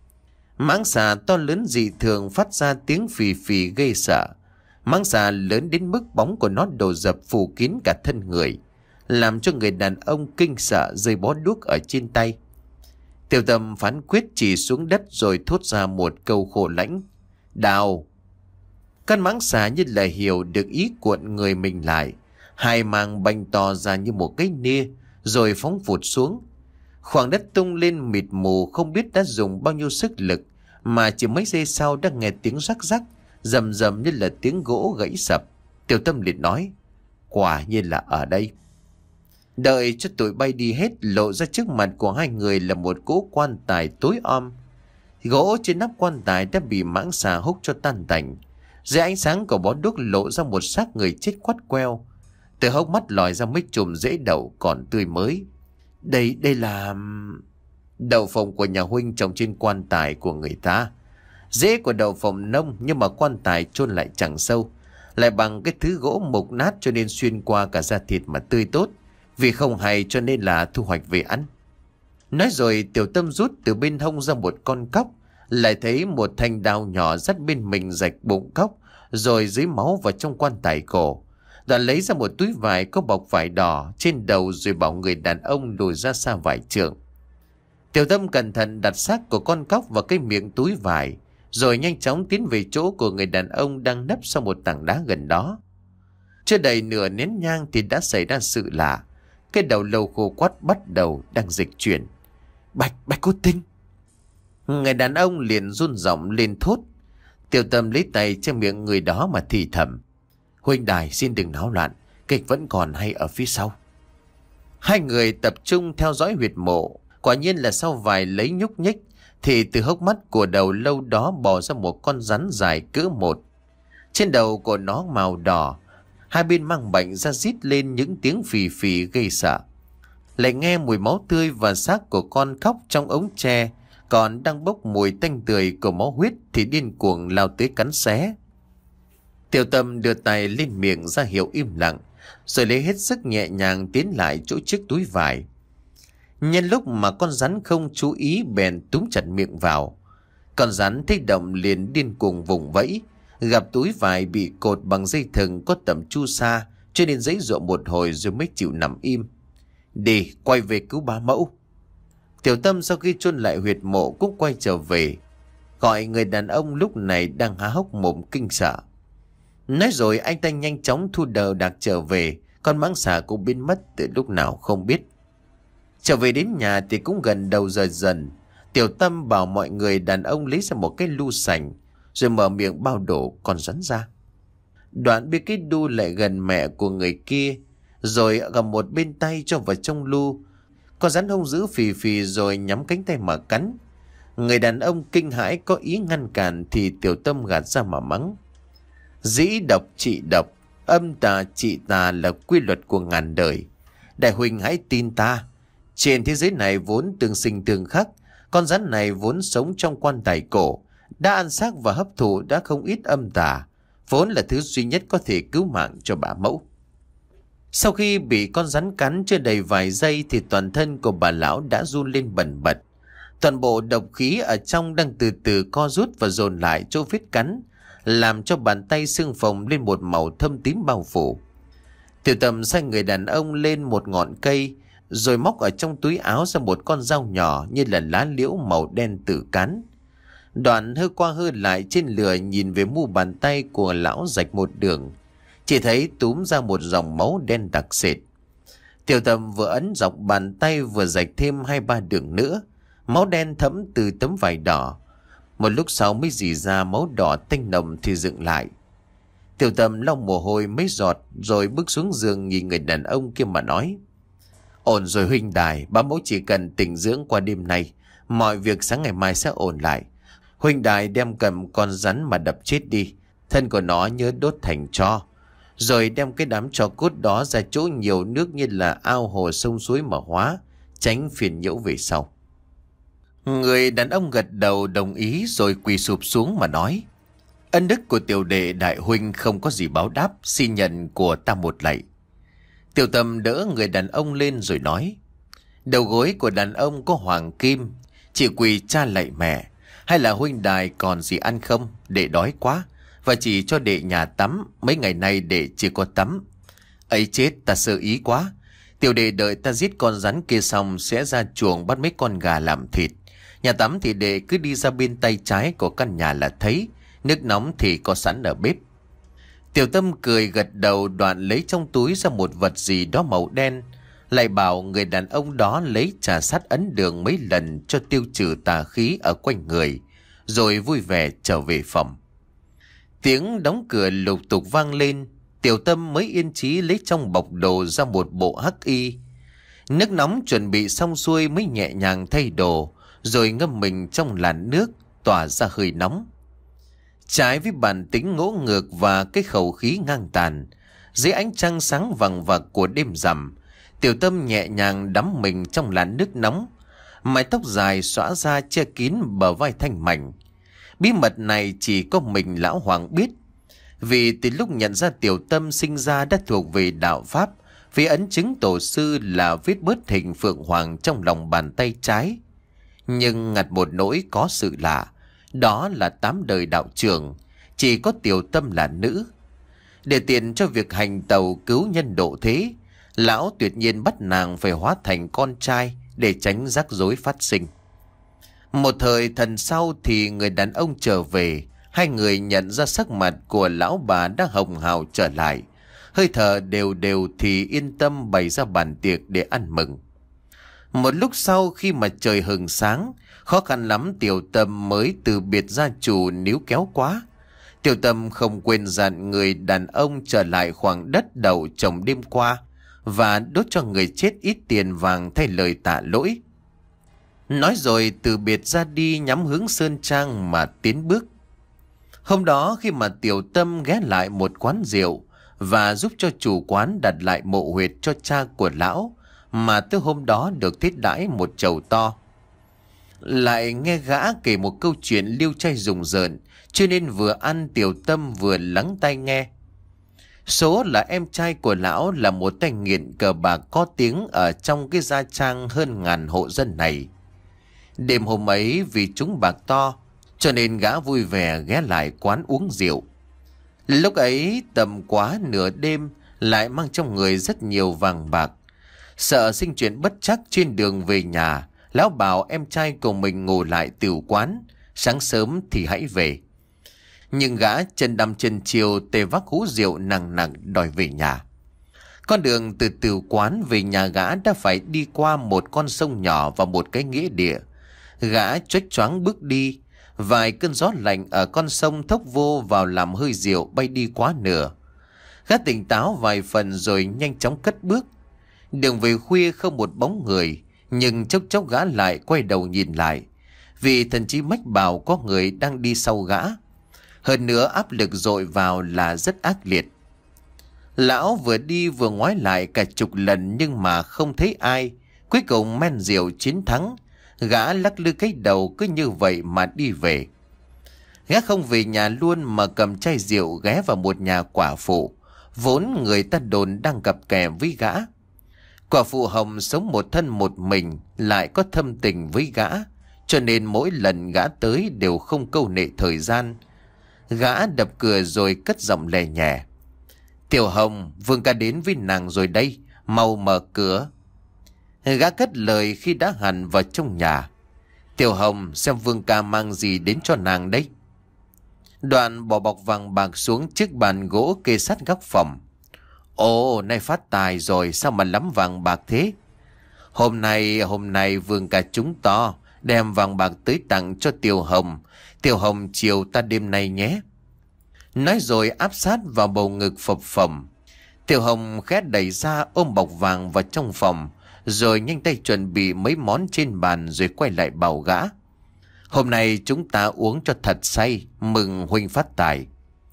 Mãng xà to lớn dị thường, phát ra tiếng phì phì gây sợ. Mãng xà lớn đến mức bóng của nó đổ dập phủ kín cả thân người, làm cho người đàn ông kinh sợ rơi bó đuốc ở trên tay. Tiểu Tâm phán quyết chỉ xuống đất rồi thốt ra một câu khổ lãnh: Đào! Con mãng xà như là hiểu được ý cuộn người mình lại, hai màng bành to ra như một cái nia, rồi phóng vụt xuống. Khoảng đất tung lên mịt mù, không biết đã dùng bao nhiêu sức lực, mà chỉ mấy giây sau đã nghe tiếng rắc rắc, rầm rầm như là tiếng gỗ gãy sập. Tiểu Tâm liền nói: Quả nhiên là ở đây. Đợi cho tụi bay đi hết, lộ ra trước mặt của hai người là một cỗ quan tài tối om. Gỗ trên nắp quan tài đã bị mãng xà húc cho tan tành. Dưới ánh sáng của bó đuốc lộ ra một xác người chết quắt queo. Từ hốc mắt lòi ra mấy chùm rễ đậu còn tươi mới. Đây, đây là... đậu phộng của nhà huynh trồng trên quan tài của người ta. Rễ của đậu phộng nông, nhưng mà quan tài chôn lại chẳng sâu, lại bằng cái thứ gỗ mục nát cho nên xuyên qua cả da thịt mà tươi tốt. Vì không hay cho nên là thu hoạch về ăn. Nói rồi Tiểu Tâm rút từ bên hông ra một con cóc, lại thấy một thanh đao nhỏ dắt bên mình rạch bụng cóc, rồi dưới máu vào trong quan tài cổ. Đoạn lấy ra một túi vải có bọc vải đỏ trên đầu, rồi bảo người đàn ông lùi ra xa vài trượng. Tiểu Tâm cẩn thận đặt xác của con cóc vào cái miệng túi vải, rồi nhanh chóng tiến về chỗ của người đàn ông đang nấp sau một tảng đá gần đó. Chưa đầy nửa nén nhang thì đã xảy ra sự lạ. Cái đầu lâu khô quắt bắt đầu đang dịch chuyển. Bạch, Bạch Cô Tinh! Người đàn ông liền run giọng lên thốt. Tiểu Tâm lấy tay che miệng người đó mà thì thầm: Huynh đài xin đừng náo loạn, kịch vẫn còn hay ở phía sau. Hai người tập trung theo dõi huyệt mộ. Quả nhiên là sau vài lấy nhúc nhích thì từ hốc mắt của đầu lâu đó bò ra một con rắn dài cỡ một. Trên đầu của nó màu đỏ, hai bên mang bệnh ra rít lên những tiếng phì phì gây sợ. Lại nghe mùi máu tươi và xác của con cóc trong ống tre còn đang bốc mùi tanh tưởi của máu huyết thì điên cuồng lao tới cắn xé. Tiểu Tâm đưa tay lên miệng ra hiệu im lặng, rồi lấy hết sức nhẹ nhàng tiến lại chỗ chiếc túi vải. Nhân lúc mà con rắn không chú ý bèn túm chặt miệng vào. Con rắn thấy động liền điên cuồng vùng vẫy, Gặp túi vải bị cột bằng dây thừng có tầm chu sa, cho nên giãy giụa một hồi rồi mới chịu nằm im. Đi, quay về cứu bá mẫu. Tiểu Tâm sau khi chôn lại huyệt mộ cũng quay trở về, gọi người đàn ông lúc này đang há hốc mồm kinh sợ. Nói rồi anh ta nhanh chóng thu đầu đạc trở về, con mãng xà cũng biến mất từ lúc nào không biết. Trở về đến nhà thì cũng gần đầu giờ dần. Tiểu Tâm bảo mọi người đàn ông lấy ra một cái lu sành, rồi mở miệng bao đổ con rắn ra. Đoạn bê cái đu lại gần mẹ của người kia, rồi gầm một bên tay cho vào trong lu. Con rắn hung dữ phì phì rồi nhắm cánh tay mà cắn. Người đàn ông kinh hãi có ý ngăn cản thì Tiểu Tâm gạt ra mà mắng. Dĩ độc trị độc, âm tà trị tà là quy luật của ngàn đời. Đại huynh hãy tin ta. Trên thế giới này vốn tương sinh tương khắc. Con rắn này vốn sống trong quan tài cổ, đã ăn xác và hấp thụ đã không ít âm tà, vốn là thứ duy nhất có thể cứu mạng cho bà mẫu. Sau khi bị con rắn cắn chưa đầy vài giây thì toàn thân của bà lão đã run lên bần bật. Toàn bộ độc khí ở trong đang từ từ co rút và dồn lại chỗ vết cắn, làm cho bàn tay xương phồng lên một màu thâm tím bao phủ. Tiểu Tâm sai người đàn ông lên một ngọn cây, rồi móc ở trong túi áo ra một con dao nhỏ như là lá liễu màu đen tử cán. Đoạn hơ qua hơ lại trên lửa nhìn về mu bàn tay của lão rạch một đường, chỉ thấy túm ra một dòng máu đen đặc sệt. Tiểu Tâm vừa ấn dọc bàn tay vừa rạch thêm hai ba đường nữa, máu đen thấm từ tấm vải đỏ. Một lúc sau mới rỉ ra máu đỏ tanh nồng thì dừng lại. Tiểu Tâm lau mồ hôi mấy giọt rồi bước xuống giường nhìn người đàn ông kia mà nói. Ổn rồi huynh đài, bá mẫu chỉ cần tĩnh dưỡng qua đêm nay, mọi việc sáng ngày mai sẽ ổn lại. Huynh đài đem cầm con rắn mà đập chết đi, thân của nó nhớ đốt thành tro, rồi đem cái đám tro cốt đó ra chỗ nhiều nước như là ao hồ sông suối mà hóa, tránh phiền nhiễu về sau. Người đàn ông gật đầu đồng ý rồi quỳ sụp xuống mà nói. Ân đức của tiểu đệ đại huynh không có gì báo đáp, xin nhận của ta một lạy. Tiểu Tâm đỡ người đàn ông lên rồi nói. Đầu gối của đàn ông có hoàng kim, chỉ quỳ cha lạy mẹ. Hay là huynh đài còn gì ăn không? Đệ đói quá, và chỉ cho đệ nhà tắm, mấy ngày nay đệ chưa có tắm. Ấy chết, ta sơ ý quá. Tiểu đệ đợi ta giết con rắn kia xong sẽ ra chuồng bắt mấy con gà làm thịt. Nhà tắm thì đệ cứ đi ra bên tay trái của căn nhà là thấy, nước nóng thì có sẵn ở bếp. Tiểu Tâm cười gật đầu, đoạn lấy trong túi ra một vật gì đó màu đen, lại bảo người đàn ông đó lấy trà sắt ấn đường mấy lần cho tiêu trừ tà khí ở quanh người, rồi vui vẻ trở về phòng. Tiếng đóng cửa lục tục vang lên. Tiểu Tâm mới yên chí lấy trong bọc đồ ra một bộ hắc y. Nước nóng chuẩn bị xong xuôi mới nhẹ nhàng thay đồ, rồi ngâm mình trong làn nước tỏa ra hơi nóng. Trái với bản tính ngỗ ngược và cái khẩu khí ngang tàn, dưới ánh trăng sáng vằng vặc của đêm rằm, Tiểu Tâm nhẹ nhàng đắm mình trong làn nước nóng, mái tóc dài xõa ra che kín bờ vai thanh mảnh. Bí mật này chỉ có mình lão Hoàng biết, vì từ lúc nhận ra Tiểu Tâm sinh ra đã thuộc về đạo pháp, vì ấn chứng tổ sư là viết bớt hình phượng hoàng trong lòng bàn tay trái. Nhưng ngặt một nỗi có sự lạ, đó là tám đời đạo trưởng, chỉ có Tiểu Tâm là nữ. Để tiện cho việc hành tàu cứu nhân độ thế, lão tuyệt nhiên bắt nàng phải hóa thành con trai để tránh rắc rối phát sinh. Một thời thần sau thì người đàn ông trở về, hai người nhận ra sắc mặt của lão bà đã hồng hào trở lại, hơi thở đều đều thì yên tâm bày ra bàn tiệc để ăn mừng. Một lúc sau khi mà trời hừng sáng, khó khăn lắm Tiểu Tâm mới từ biệt gia chủ níu kéo quá. Tiểu Tâm không quên dặn người đàn ông trở lại khoảng đất đậu trồng đêm qua và đốt cho người chết ít tiền vàng thay lời tạ lỗi. Nói rồi từ biệt ra đi, nhắm hướng sơn trang mà tiến bước. Hôm đó khi mà Tiểu Tâm ghé lại một quán rượu và giúp cho chủ quán đặt lại mộ huyệt cho cha của lão, mà tới hôm đó được thiết đãi một chầu to. Lại nghe gã kể một câu chuyện liêu trai rùng rợn, cho nên vừa ăn Tiểu Tâm vừa lắng tai nghe. Số là em trai của lão là một tay nghiện cờ bạc có tiếng ở trong cái gia trang hơn ngàn hộ dân này. Đêm hôm ấy vì trúng bạc to, cho nên gã vui vẻ ghé lại quán uống rượu. Lúc ấy tầm quá nửa đêm, lại mang trong người rất nhiều vàng bạc. Sợ sinh chuyện bất trắc trên đường về nhà, lão bảo em trai của mình ngủ lại tửu quán, sáng sớm thì hãy về. Nhưng gã chân đăm chân chiều tê vác hú rượu nặng nặng đòi về nhà. Con đường từ tửu quán về nhà gã đã phải đi qua một con sông nhỏ và một cái nghĩa địa. Gã choách choáng bước đi, vài cơn gió lạnh ở con sông thốc vô vào làm hơi rượu bay đi quá nửa. Gã tỉnh táo vài phần rồi nhanh chóng cất bước. Đường về khuya không một bóng người, nhưng chốc chốc gã lại quay đầu nhìn lại, vì thần chí mách bảo có người đang đi sau gã. Hơn nữa áp lực dội vào là rất ác liệt. Lão vừa đi vừa ngoái lại cả chục lần nhưng mà không thấy ai. Cuối cùng men rượu chiến thắng, gã lắc lư cái đầu cứ như vậy mà đi về. Gã không về nhà luôn mà cầm chai rượu ghé vào một nhà quả phụ, vốn người ta đồn đang cặp kè với gã. Quả phụ Hồng sống một thân một mình, lại có thâm tình với gã, cho nên mỗi lần gã tới đều không câu nệ thời gian. Gã đập cửa rồi cất giọng lè nhẹ: "Tiểu Hồng, Vương ca đến với nàng rồi đây, mau mở cửa." Gã cất lời khi đã hẳn vào trong nhà: "Tiểu Hồng, xem Vương ca mang gì đến cho nàng đấy." Đoạn bỏ bọc vàng bạc xuống chiếc bàn gỗ kê sát góc phòng. "Ồ, nay phát tài rồi, sao mà lắm vàng bạc thế?" Hôm nay, hôm nay Vương ca chúng to, đem vàng bạc tới tặng cho Tiểu Hồng. Tiểu Hồng chiều ta đêm nay nhé." Nói rồi áp sát vào bầu ngực phập phồng. Tiểu Hồng khẽ đẩy ra ôm bọc vàng vào trong phòng, rồi nhanh tay chuẩn bị mấy món trên bàn rồi quay lại bảo gã: "Hôm nay chúng ta uống cho thật say, mừng huynh phát tài."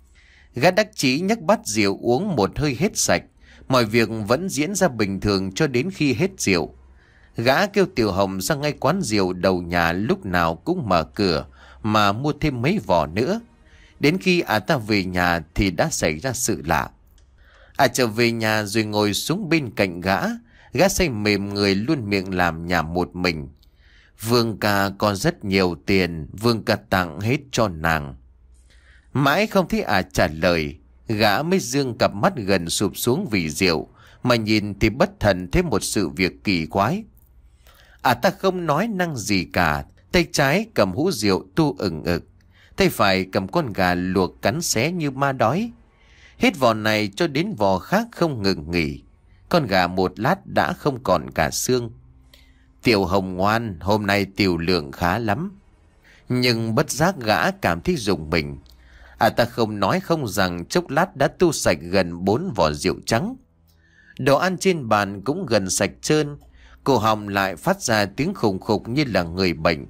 Gã đắc chí nhấc bát rượu uống một hơi hết sạch. Mọi việc vẫn diễn ra bình thường cho đến khi hết rượu. Gã kêu Tiểu Hồng ra ngay quán rượu đầu nhà lúc nào cũng mở cửa mà mua thêm mấy vò nữa. Đến khi ả ta về nhà thì đã xảy ra sự lạ. Ả trở về nhà rồi ngồi xuống bên cạnh gã. Gã say mềm người luôn miệng làm nhảm một mình: "Vương ca có rất nhiều tiền, Vương ca tặng hết cho nàng." Mãi không thấy ả trả lời, gã mới dương cặp mắt gần sụp xuống vì rượu, mà nhìn thì bất thần thấy một sự việc kỳ quái. Ả ta không nói năng gì cả, tay trái cầm hũ rượu tu ửng ực, tay phải cầm con gà luộc cắn xé như ma đói. Hết vò này cho đến vò khác không ngừng nghỉ. Con gà một lát đã không còn cả xương. "Tiểu Hồng ngoan, hôm nay tiểu lượng khá lắm." Nhưng bất giác gã cảm thấy rùng mình. À ta không nói không rằng chốc lát đã tu sạch gần bốn vỏ rượu trắng. Đồ ăn trên bàn cũng gần sạch trơn. Cổ họng lại phát ra tiếng khùng khục như là người bệnh.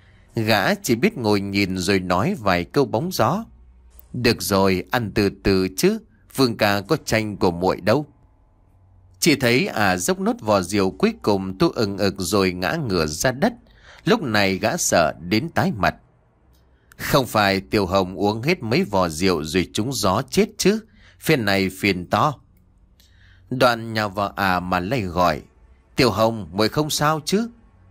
Gã chỉ biết ngồi nhìn rồi nói vài câu bóng gió: "Được rồi, ăn từ từ chứ, Vương ca có tranh của muội đâu." Chỉ thấy à dốc nốt vò rượu cuối cùng tu ừng ực rồi ngã ngửa ra đất. Lúc này gã sợ đến tái mặt. Không phải Tiểu Hồng uống hết mấy vò rượu rồi trúng gió chết chứ, phiền này phiền to. Đoạn nhào vào à mà lay gọi: "Tiểu Hồng, muội không sao chứ?"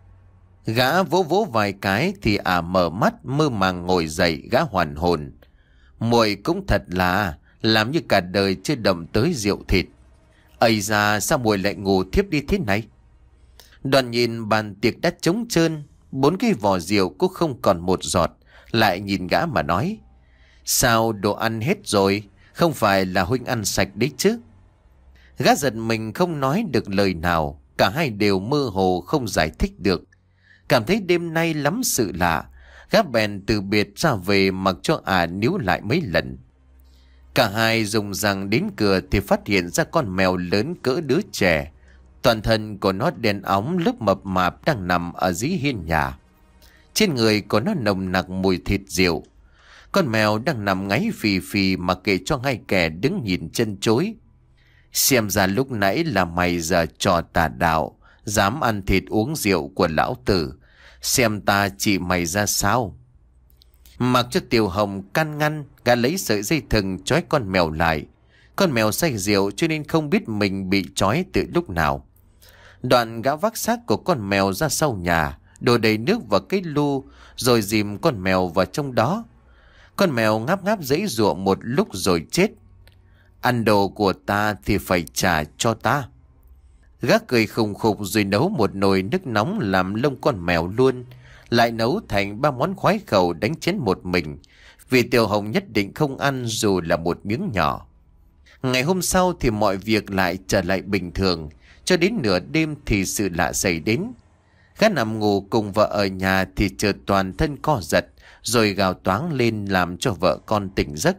Gã vỗ vỗ vài cái thì à mở mắt mơ màng ngồi dậy. Gã hoàn hồn: "Muội cũng thật là làm như cả đời chưa đậm tới rượu thịt. Ây da, sao muội lại ngủ thiếp đi thế này?" Đoàn nhìn bàn tiệc đã trống trơn, bốn cái vò rượu cũng không còn một giọt. Lại nhìn gã mà nói: "Sao đồ ăn hết rồi? Không phải là huynh ăn sạch đấy chứ?" Gã giật mình không nói được lời nào. Cả hai đều mơ hồ không giải thích được. Cảm thấy đêm nay lắm sự lạ, gã bèn từ biệt ra về mặc cho ả níu lại mấy lần. Cả hai dùng rằng đến cửa thì phát hiện ra con mèo lớn cỡ đứa trẻ. Toàn thân của nó đen óng lớp mập mạp đang nằm ở dưới hiên nhà. Trên người của nó nồng nặc mùi thịt rượu. Con mèo đang nằm ngáy phì phì mà kệ cho hai kẻ đứng nhìn chân chối. Xem ra lúc nãy là mày giờ trò tà đạo, dám ăn thịt uống rượu của lão tử. Xem ta chỉ mày ra sao. Mặc cho Tiểu Hồng can ngăn, gã lấy sợi dây thừng trói con mèo lại. Con mèo say rượu cho nên không biết mình bị trói từ lúc nào. Đoạn gã vác xác của con mèo ra sau nhà, đổ đầy nước vào cái lu, rồi dìm con mèo vào trong đó. Con mèo ngáp ngáp giãy giụa một lúc rồi chết. Ăn đồ của ta thì phải trả cho ta. Gã cười khùng khục rồi nấu một nồi nước nóng làm lông con mèo luôn. Lại nấu thành ba món khoái khẩu đánh chén một mình, vì Tiểu Hồng nhất định không ăn dù là một miếng nhỏ. Ngày hôm sau thì mọi việc lại trở lại bình thường. Cho đến nửa đêm thì sự lạ xảy đến. Gã nằm ngủ cùng vợ ở nhà thì chợt toàn thân co giật, rồi gào toáng lên làm cho vợ con tỉnh giấc.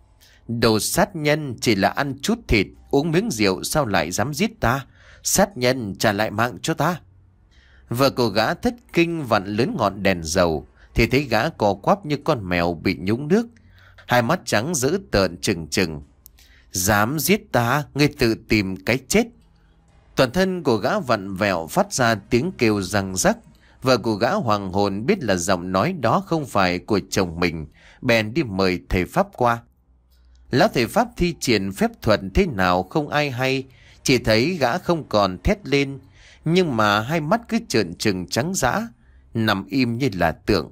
Đồ sát nhân, chỉ là ăn chút thịt, uống miếng rượu sao lại dám giết ta? Sát nhân, trả lại mạng cho ta. Vợ của gã thất kinh vặn lớn ngọn đèn dầu thì thấy gã co quắp như con mèo bị nhúng nước, hai mắt trắng dữ tợn trừng trừng. Dám giết ta, ngươi tự tìm cái chết. Toàn thân của gã vặn vẹo phát ra tiếng kêu răng rắc. Vợ của gã hoàng hồn biết là giọng nói đó không phải của chồng mình, bèn đi mời thầy Pháp qua. Lão thầy Pháp thi triển phép thuật thế nào không ai hay, chỉ thấy gã không còn thét lên, nhưng mà hai mắt cứ trợn trừng trắng dã, nằm im như là tượng.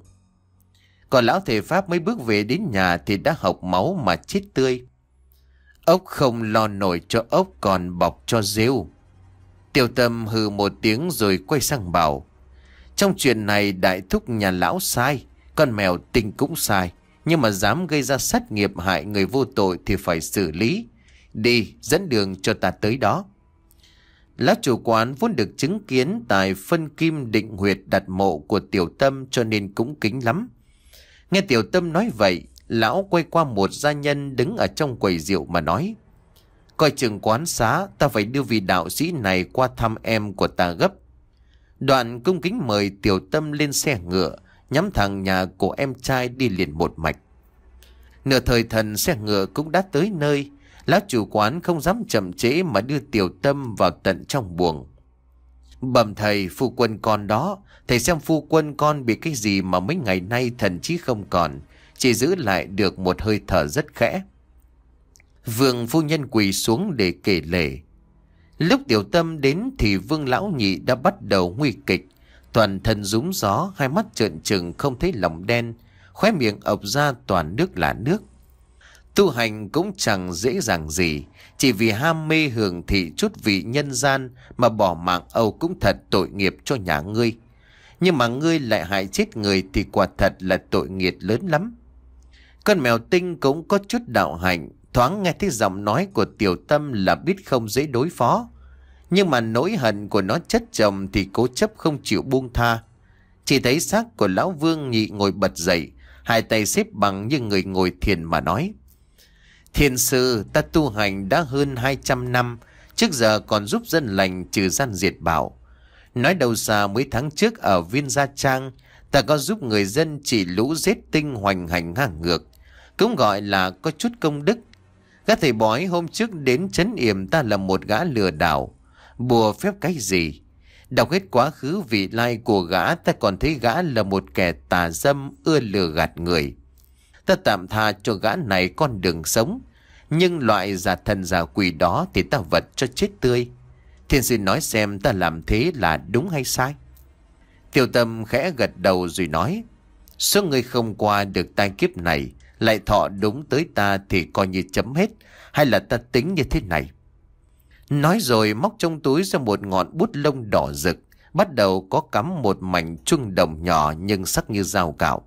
Còn lão thầy Pháp mấy bước về đến nhà thì đã hộc máu mà chết tươi. Ốc không lo nổi cho ốc còn bọc cho rêu. Tiểu Tâm hừ một tiếng rồi quay sang bảo: trong chuyện này đại thúc nhà lão sai, con mèo Tinh cũng sai, nhưng mà dám gây ra sát nghiệp hại người vô tội thì phải xử lý. Đi, dẫn đường cho ta tới đó. Lão chủ quán vốn được chứng kiến tại phân kim định huyệt đặt mộ của Tiểu Tâm cho nên cũng kính lắm. Nghe Tiểu Tâm nói vậy, lão quay qua một gia nhân đứng ở trong quầy rượu mà nói: coi chừng quán xá, ta phải đưa vị đạo sĩ này qua thăm em của ta gấp. Đoạn cung kính mời Tiểu Tâm lên xe ngựa, nhắm thẳng nhà của em trai đi liền một mạch. Nửa thời thần xe ngựa cũng đã tới nơi. Lão chủ quán không dám chậm trễ mà đưa Tiểu Tâm vào tận trong buồng. Bẩm thầy, phu quân con đó, thầy xem phu quân con bị cái gì mà mấy ngày nay thần trí không còn, chỉ giữ lại được một hơi thở rất khẽ. Vương phu nhân quỳ xuống để kể lể. Lúc Tiểu Tâm đến thì Vương lão nhị đã bắt đầu nguy kịch, toàn thân rúm gió, hai mắt trợn trừng không thấy lòng đen, khóe miệng ộc ra toàn nước là nước. Tu hành cũng chẳng dễ dàng gì, chỉ vì ham mê hưởng thị chút vị nhân gian mà bỏ mạng âu cũng thật tội nghiệp cho nhà ngươi. Nhưng mà ngươi lại hại chết người thì quả thật là tội nghiệp lớn lắm. Con mèo Tinh cũng có chút đạo hạnh, thoáng nghe thấy giọng nói của Tiểu Tâm là biết không dễ đối phó. Nhưng mà nỗi hận của nó chất chồng thì cố chấp không chịu buông tha. Chỉ thấy xác của lão Vương nhị ngồi bật dậy, hai tay xếp bằng như người ngồi thiền mà nói: Thiền sư, ta tu hành đã hơn hai trăm năm, trước giờ còn giúp dân lành trừ gian diệt bạo. Nói đầu xa mấy tháng trước ở Viên Gia Trang, ta có giúp người dân trị lũ giết tinh hoành hành ngang ngược, cũng gọi là có chút công đức. Gã thầy bói hôm trước đến trấn yểm ta là một gã lừa đảo, bùa phép cái gì. Đọc hết quá khứ vị lai của gã, ta còn thấy gã là một kẻ tà dâm ưa lừa gạt người. Ta tạm tha cho gã này con đường sống, nhưng loại giả thần giả quỷ đó thì ta vật cho chết tươi. Thiên sư nói xem ta làm thế là đúng hay sai? Tiểu Tâm khẽ gật đầu rồi nói: số người không qua được tai kiếp này lại thọ đúng tới ta thì coi như chấm hết, hay là ta tính như thế này? Nói rồi móc trong túi ra một ngọn bút lông đỏ rực, bắt đầu có cắm một mảnh chuông đồng nhỏ nhưng sắc như dao cạo.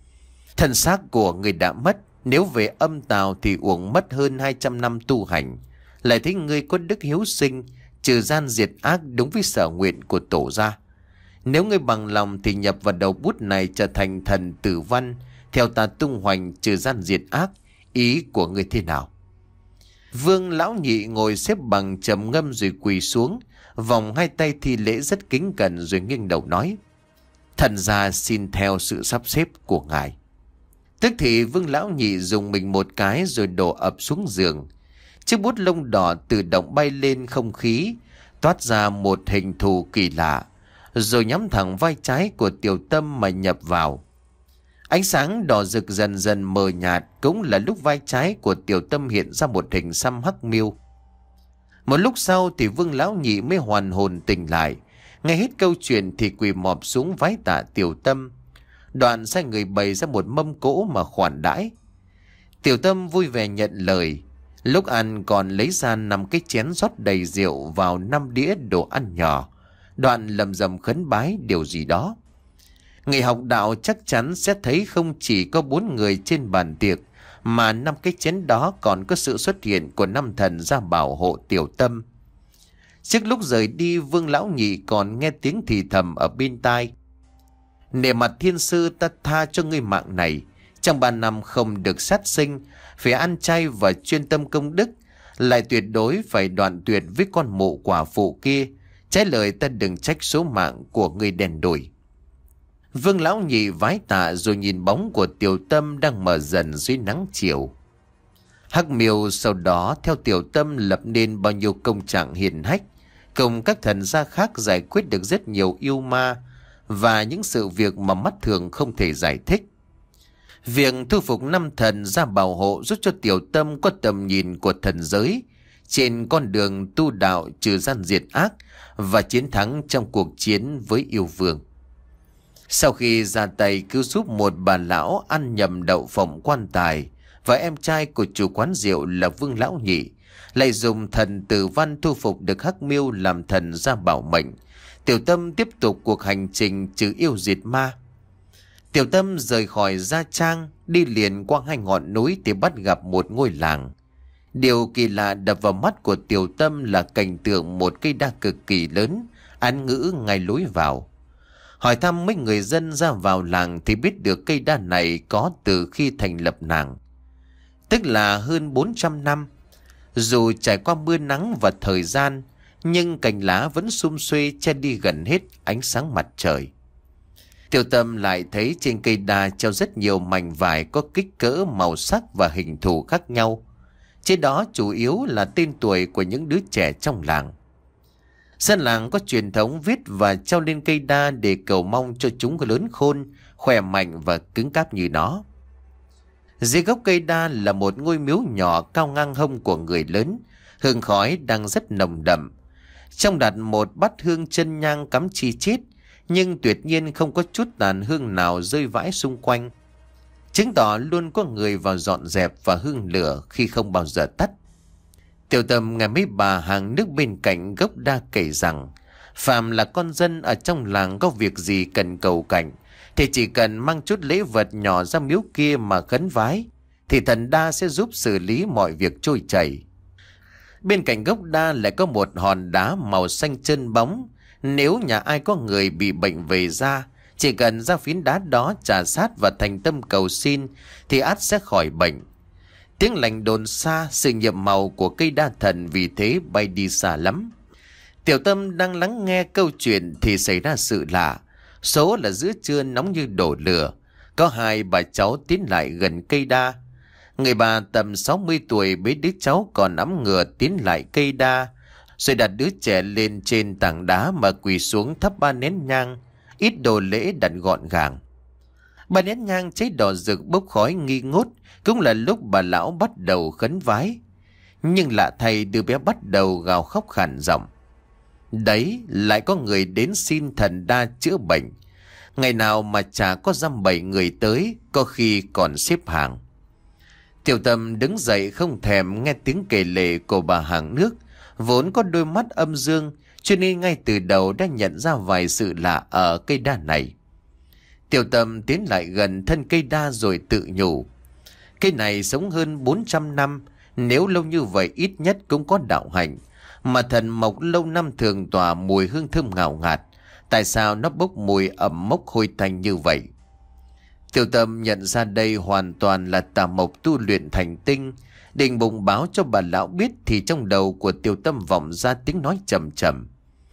Thân xác của người đã mất, nếu về âm tào thì uổng mất hơn hai trăm năm tu hành. Lại thấy ngươi có đức hiếu sinh, trừ gian diệt ác đúng với sở nguyện của tổ gia. Nếu ngươi bằng lòng thì nhập vào đầu bút này trở thành thần tử văn, theo ta tung hoành trừ gian diệt ác. Ý của ngươi thế nào? Vương lão nhị ngồi xếp bằng trầm ngâm rồi quỳ xuống, vòng hai tay thi lễ rất kính cẩn rồi nghiêng đầu nói: thần gia xin theo sự sắp xếp của ngài. Tức thì Vương lão nhị dùng mình một cái rồi đổ ập xuống giường. Chiếc bút lông đỏ tự động bay lên không khí, toát ra một hình thù kỳ lạ, rồi nhắm thẳng vai trái của Tiểu Tâm mà nhập vào. Ánh sáng đỏ rực dần dần mờ nhạt, cũng là lúc vai trái của Tiểu Tâm hiện ra một hình xăm hắc miêu. Một lúc sau thì Vương lão nhị mới hoàn hồn tỉnh lại, nghe hết câu chuyện thì quỳ mọp xuống vái tạ Tiểu Tâm. Đoạn sai người bày ra một mâm cỗ mà khoản đãi. Tiểu Tâm vui vẻ nhận lời. Lúc ăn còn lấy ra năm cái chén rót đầy rượu vào năm đĩa đồ ăn nhỏ, đoạn lầm rầm khấn bái điều gì đó. Người học đạo chắc chắn sẽ thấy không chỉ có bốn người trên bàn tiệc, mà năm cái chén đó còn có sự xuất hiện của năm thần ra bảo hộ Tiểu Tâm. Trước lúc rời đi, Vương Lão Nhị còn nghe tiếng thì thầm ở bên tai: "Nể mặt thiên sư, ta tha cho ngươi mạng này. Trong ba năm không được sát sinh, phải ăn chay và chuyên tâm công đức, lại tuyệt đối phải đoạn tuyệt với con mụ quả phụ kia. Trái lời ta đừng trách số mạng của ngươi đen đủi." Vương Lão Nhị vái tạ rồi nhìn bóng của Tiểu Tâm đang mờ dần dưới nắng chiều. Hắc Miêu sau đó theo Tiểu Tâm lập nên bao nhiêu công trạng hiển hách, cùng các thần gia khác giải quyết được rất nhiều yêu ma và những sự việc mà mắt thường không thể giải thích. Việc thu phục năm thần ra bảo hộ giúp cho Tiểu Tâm có tầm nhìn của thần giới trên con đường tu đạo, trừ gian diệt ác và chiến thắng trong cuộc chiến với yêu vương. Sau khi ra tay cứu giúp một bà lão ăn nhầm đậu phộng quan tài và em trai của chủ quán rượu là Vương Lão Nhị, lại dùng thần tử văn thu phục được Hắc Miêu làm thần ra bảo mệnh, Tiểu Tâm tiếp tục cuộc hành trình trừ yêu diệt ma. Tiểu Tâm rời khỏi Gia Trang, đi liền qua hai ngọn núi thì bắt gặp một ngôi làng. Điều kỳ lạ đập vào mắt của Tiểu Tâm là cảnh tượng một cây đa cực kỳ lớn án ngữ ngay lối vào. Hỏi thăm mấy người dân ra vào làng thì biết được cây đa này có từ khi thành lập làng, tức là hơn bốn trăm năm. Dù trải qua mưa nắng và thời gian, nhưng cành lá vẫn sum xuê che đi gần hết ánh sáng mặt trời. Tiểu Tâm lại thấy trên cây đa treo rất nhiều mảnh vải có kích cỡ, màu sắc và hình thù khác nhau. Trên đó chủ yếu là tên tuổi của những đứa trẻ trong làng. Dân làng có truyền thống viết và treo lên cây đa để cầu mong cho chúng có lớn khôn, khỏe mạnh và cứng cáp như nó. Dưới gốc cây đa là một ngôi miếu nhỏ cao ngang hông của người lớn, hương khói đang rất nồng đậm. Trong đặt một bát hương chân nhang cắm chi chít, nhưng tuyệt nhiên không có chút tàn hương nào rơi vãi xung quanh, chứng tỏ luôn có người vào dọn dẹp và hương lửa khi không bao giờ tắt. Tiểu Tâm nghe mấy bà hàng nước bên cạnh gốc đa kể rằng, phàm là con dân ở trong làng có việc gì cần cầu cảnh thì chỉ cần mang chút lễ vật nhỏ ra miếu kia mà khấn vái, thì thần đa sẽ giúp xử lý mọi việc trôi chảy. Bên cạnh gốc đa lại có một hòn đá màu xanh trơn bóng. Nếu nhà ai có người bị bệnh về da, chỉ cần ra phiến đá đó trà sát và thành tâm cầu xin thì ắt sẽ khỏi bệnh. Tiếng lành đồn xa, sự nhiệm màu của cây đa thần vì thế bay đi xa lắm. Tiểu Tâm đang lắng nghe câu chuyện thì xảy ra sự lạ. Số là giữa trưa nóng như đổ lửa, có hai bà cháu tiến lại gần cây đa. Người bà tầm sáu mươi tuổi bế đứa cháu còn ẵm ngựa tiến lại cây đa, rồi đặt đứa trẻ lên trên tảng đá mà quỳ xuống thắp ba nén nhang, ít đồ lễ đặt gọn gàng. Ba nén nhang cháy đỏ rực bốc khói nghi ngút, cũng là lúc bà lão bắt đầu khấn vái. Nhưng lạ thay, đứa bé bắt đầu gào khóc khàn giọng. Đấy, lại có người đến xin thần đa chữa bệnh. Ngày nào mà chả có dăm bảy người tới, có khi còn xếp hàng. Tiểu Tâm đứng dậy không thèm nghe tiếng kể lể của bà hàng nước, vốn có đôi mắt âm dương, cho nên ngay từ đầu đã nhận ra vài sự lạ ở cây đa này. Tiểu Tâm tiến lại gần thân cây đa rồi tự nhủ. Cây này sống hơn bốn trăm năm, nếu lâu như vậy ít nhất cũng có đạo hạnh. Mà thần mộc lâu năm thường tỏa mùi hương thơm ngào ngạt, tại sao nó bốc mùi ẩm mốc hôi tanh như vậy? Tiểu Tâm nhận ra đây hoàn toàn là tà mộc tu luyện thành tinh. Định bụng báo cho bà lão biết thì trong đầu của Tiểu Tâm vọng ra tiếng nói trầm trầm.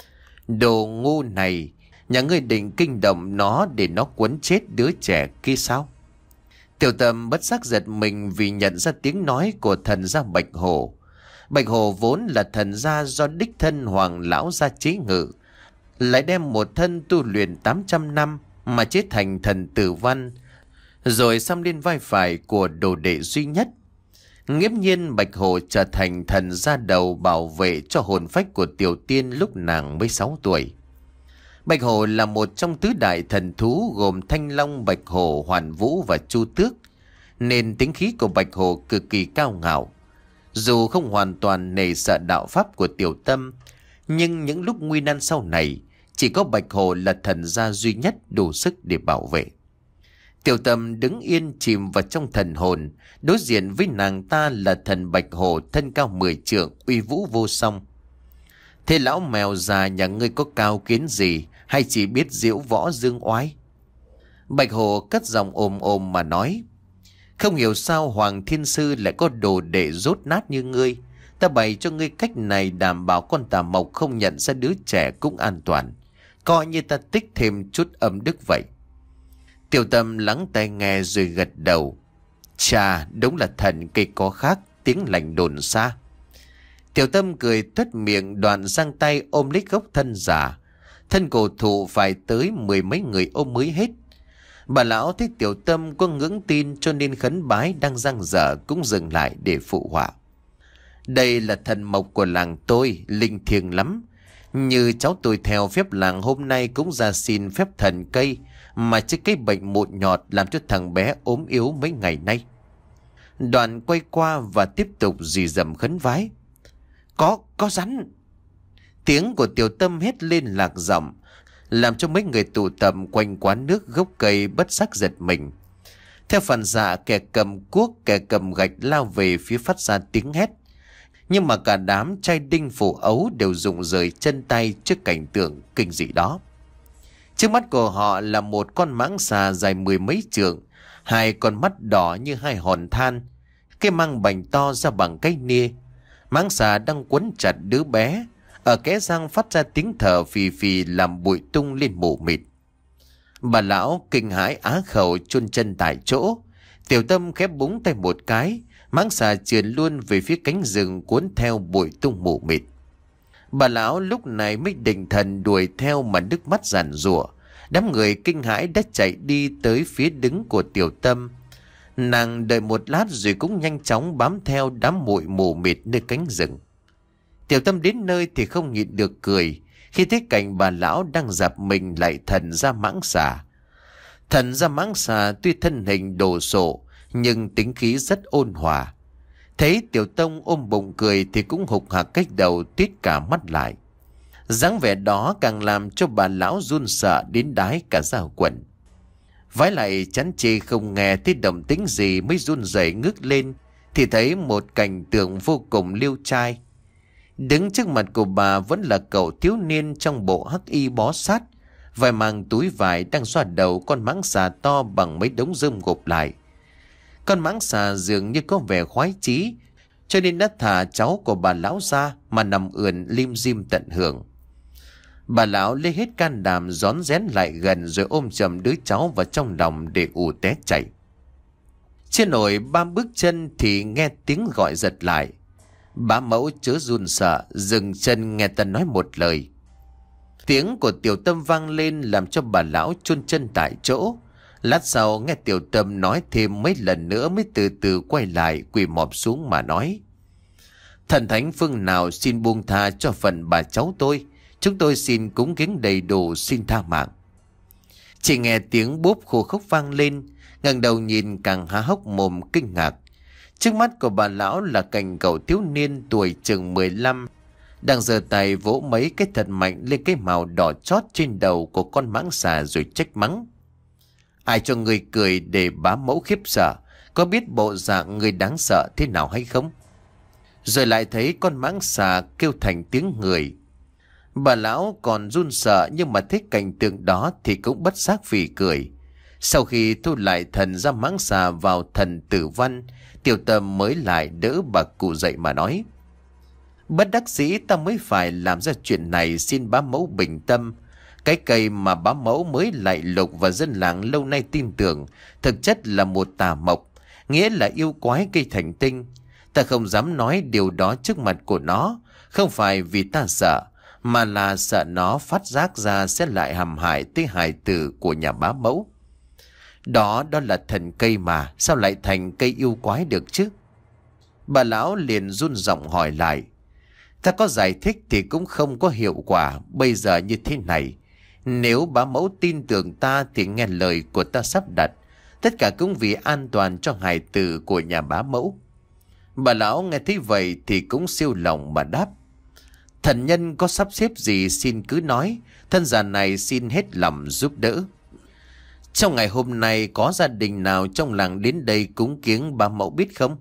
Đồ ngu này, nhà ngươi định kinh động nó để nó quấn chết đứa trẻ kia sao? Tiểu Tâm bất giác giật mình vì nhận ra tiếng nói của thần gia Bạch Hổ. Bạch Hổ vốn là thần gia do đích thân Hoàng lão gia chế ngự, lại đem một thân tu luyện tám trăm năm mà chế thành thần tử văn, rồi xăm lên vai phải của đồ đệ duy nhất. Nghiễm nhiên Bạch Hổ trở thành thần gia đầu bảo vệ cho hồn phách của Tiểu Tiên lúc nàng mới sáu tuổi. Bạch Hổ là một trong tứ đại thần thú gồm Thanh Long, Bạch Hổ, Hoàn Vũ và Chu Tước. nên tính khí của Bạch Hồ cực kỳ cao ngạo. Dù không hoàn toàn nể sợ đạo pháp của Tiểu Tâm, nhưng những lúc nguy nan sau này, chỉ có Bạch Hồ là thần gia duy nhất đủ sức để bảo vệ. Tiểu Tâm đứng yên chìm vào trong thần hồn, đối diện với nàng ta là thần Bạch Hồ thân cao mười trượng, uy vũ vô song. Thế lão mèo già nhà ngươi có cao kiến gì, hay chỉ biết diễu võ dương oai? Bạch Hồ cất giọng ồm ồm mà nói. Không hiểu sao Hoàng Thiên Sư lại có đồ đệ rốt nát như ngươi. Ta bày cho ngươi cách này đảm bảo con tà mộc không nhận ra đứa trẻ cũng an toàn. Coi như ta tích thêm chút âm đức vậy. Tiểu Tâm lắng tai nghe rồi gật đầu. Chà, đúng là thần cây có khác, tiếng lành đồn xa. Tiểu Tâm cười tuét miệng, đoạn giang tay ôm lấy gốc thân giả. Thân cổ thụ phải tới mười mấy người ôm mới hết. Bà lão thấy Tiểu Tâm có ngưỡng tin cho nên khấn bái đang dang dở cũng dừng lại để phụ họa. Đây là thần mộc của làng tôi, linh thiêng lắm. Như cháu tôi theo phép làng hôm nay cũng ra xin phép thần cây, mà chứ cái bệnh mụn nhọt làm cho thằng bé ốm yếu mấy ngày nay. Đoạn quay qua và tiếp tục rì rầm khấn vái. Có, có rắn. Tiếng của Tiểu Tâm hét lên lạc giọng, làm cho mấy người tụ tập quanh quán nước gốc cây bất giác giật mình. Theo phản xạ, kẻ cầm cuốc, kẻ cầm gạch lao về phía phát ra tiếng hét. Nhưng mà cả đám trai đinh phủ ấu đều rụng rời chân tay trước cảnh tượng kinh dị đó. Trước mắt của họ là một con mãng xà dài mười mấy trượng, hai con mắt đỏ như hai hòn than, cái măng bành to ra bằng cái nia. Mãng xà đang quấn chặt đứa bé, ở kẽ răng phát ra tiếng thở phì phì làm bụi tung lên mù mịt. Bà lão kinh hãi á khẩu chôn chân tại chỗ. Tiểu Tâm khép búng tay một cái, mãng xà trườn luôn về phía cánh rừng cuốn theo bụi tung mù mịt. Bà lão lúc này mới định thần đuổi theo mà nước mắt giàn giụa. Đám người kinh hãi đã chạy đi tới phía đứng của Tiểu Tâm. Nàng đợi một lát rồi cũng nhanh chóng bám theo đám bụi mù mịt nơi cánh rừng. Tiểu Tâm đến nơi thì không nhịn được cười khi thấy cảnh bà lão đang dạp mình lại thần ra mãng xà. Thần ra mãng xà tuy thân hình đồ sộ nhưng tính khí rất ôn hòa. Thấy Tiểu Tâm ôm bụng cười thì cũng hục hạc cách đầu tít cả mắt lại. Dáng vẻ đó càng làm cho bà lão run sợ đến đái cả da quần. Vái lại chán chê không nghe thấy động tĩnh gì mới run rẩy ngước lên thì thấy một cảnh tượng vô cùng liêu trai. Đứng trước mặt của bà vẫn là cậu thiếu niên trong bộ hắc y bó sát, vài mang túi vải đang xoa đầu con mãng xà to bằng mấy đống rơm gộp lại. Con mãng xà dường như có vẻ khoái chí, cho nên đã thả cháu của bà lão ra mà nằm ườn lim dim tận hưởng. Bà lão lấy hết can đảm rón rén lại gần rồi ôm chầm đứa cháu vào trong lòng để ù té chạy. Chưa nổi ba bước chân thì nghe tiếng gọi giật lại. Bá mẫu chớ run sợ, dừng chân nghe ta nói một lời. Tiếng của Tiểu Tâm vang lên làm cho bà lão chôn chân tại chỗ. Lát sau nghe Tiểu Tâm nói thêm mấy lần nữa mới từ từ quay lại quỳ mọp xuống mà nói. Thần thánh phương nào xin buông tha cho phần bà cháu tôi. Chúng tôi xin cúng kiến đầy đủ, xin tha mạng. Chỉ nghe tiếng bốp khô khốc vang lên, ngẩng đầu nhìn càng há hốc mồm kinh ngạc. Trước mắt của bà lão là cảnh cậu thiếu niên tuổi chừng mười lăm, đang giơ tay vỗ mấy cái thật mạnh lên cái màu đỏ chót trên đầu của con mãng xà rồi trách mắng. Ai cho người cười để bá mẫu khiếp sợ, có biết bộ dạng người đáng sợ thế nào hay không? Rồi lại thấy con mãng xà kêu thành tiếng người. Bà lão còn run sợ nhưng mà thấy cảnh tượng đó thì cũng bất giác phì cười. Sau khi thu lại thần ra mãng xà vào thần tử văn, Tiểu Tâm mới lại đỡ bà cụ dậy mà nói. Bất đắc dĩ ta mới phải làm ra chuyện này, xin bá mẫu bình tâm. Cái cây mà bá mẫu mới lại lục và dân làng lâu nay tin tưởng thực chất là một tà mộc, nghĩa là yêu quái cây thành tinh. Ta không dám nói điều đó trước mặt của nó, không phải vì ta sợ, mà là sợ nó phát giác ra sẽ lại hãm hại tới hài tử của nhà bá mẫu. Đó đó là thần cây mà, sao lại thành cây yêu quái được chứ? Bà lão liền run giọng hỏi lại. Ta có giải thích thì cũng không có hiệu quả. Bây giờ như thế này, nếu bá mẫu tin tưởng ta thì nghe lời của ta sắp đặt. Tất cả cũng vì an toàn cho hài tử của nhà bá mẫu. Bà lão nghe thấy vậy thì cũng siêu lòng mà đáp: Thần nhân có sắp xếp gì xin cứ nói, thân già này xin hết lòng giúp đỡ. Trong ngày hôm nay có gia đình nào trong làng đến đây cúng kiếng bá mẫu biết không?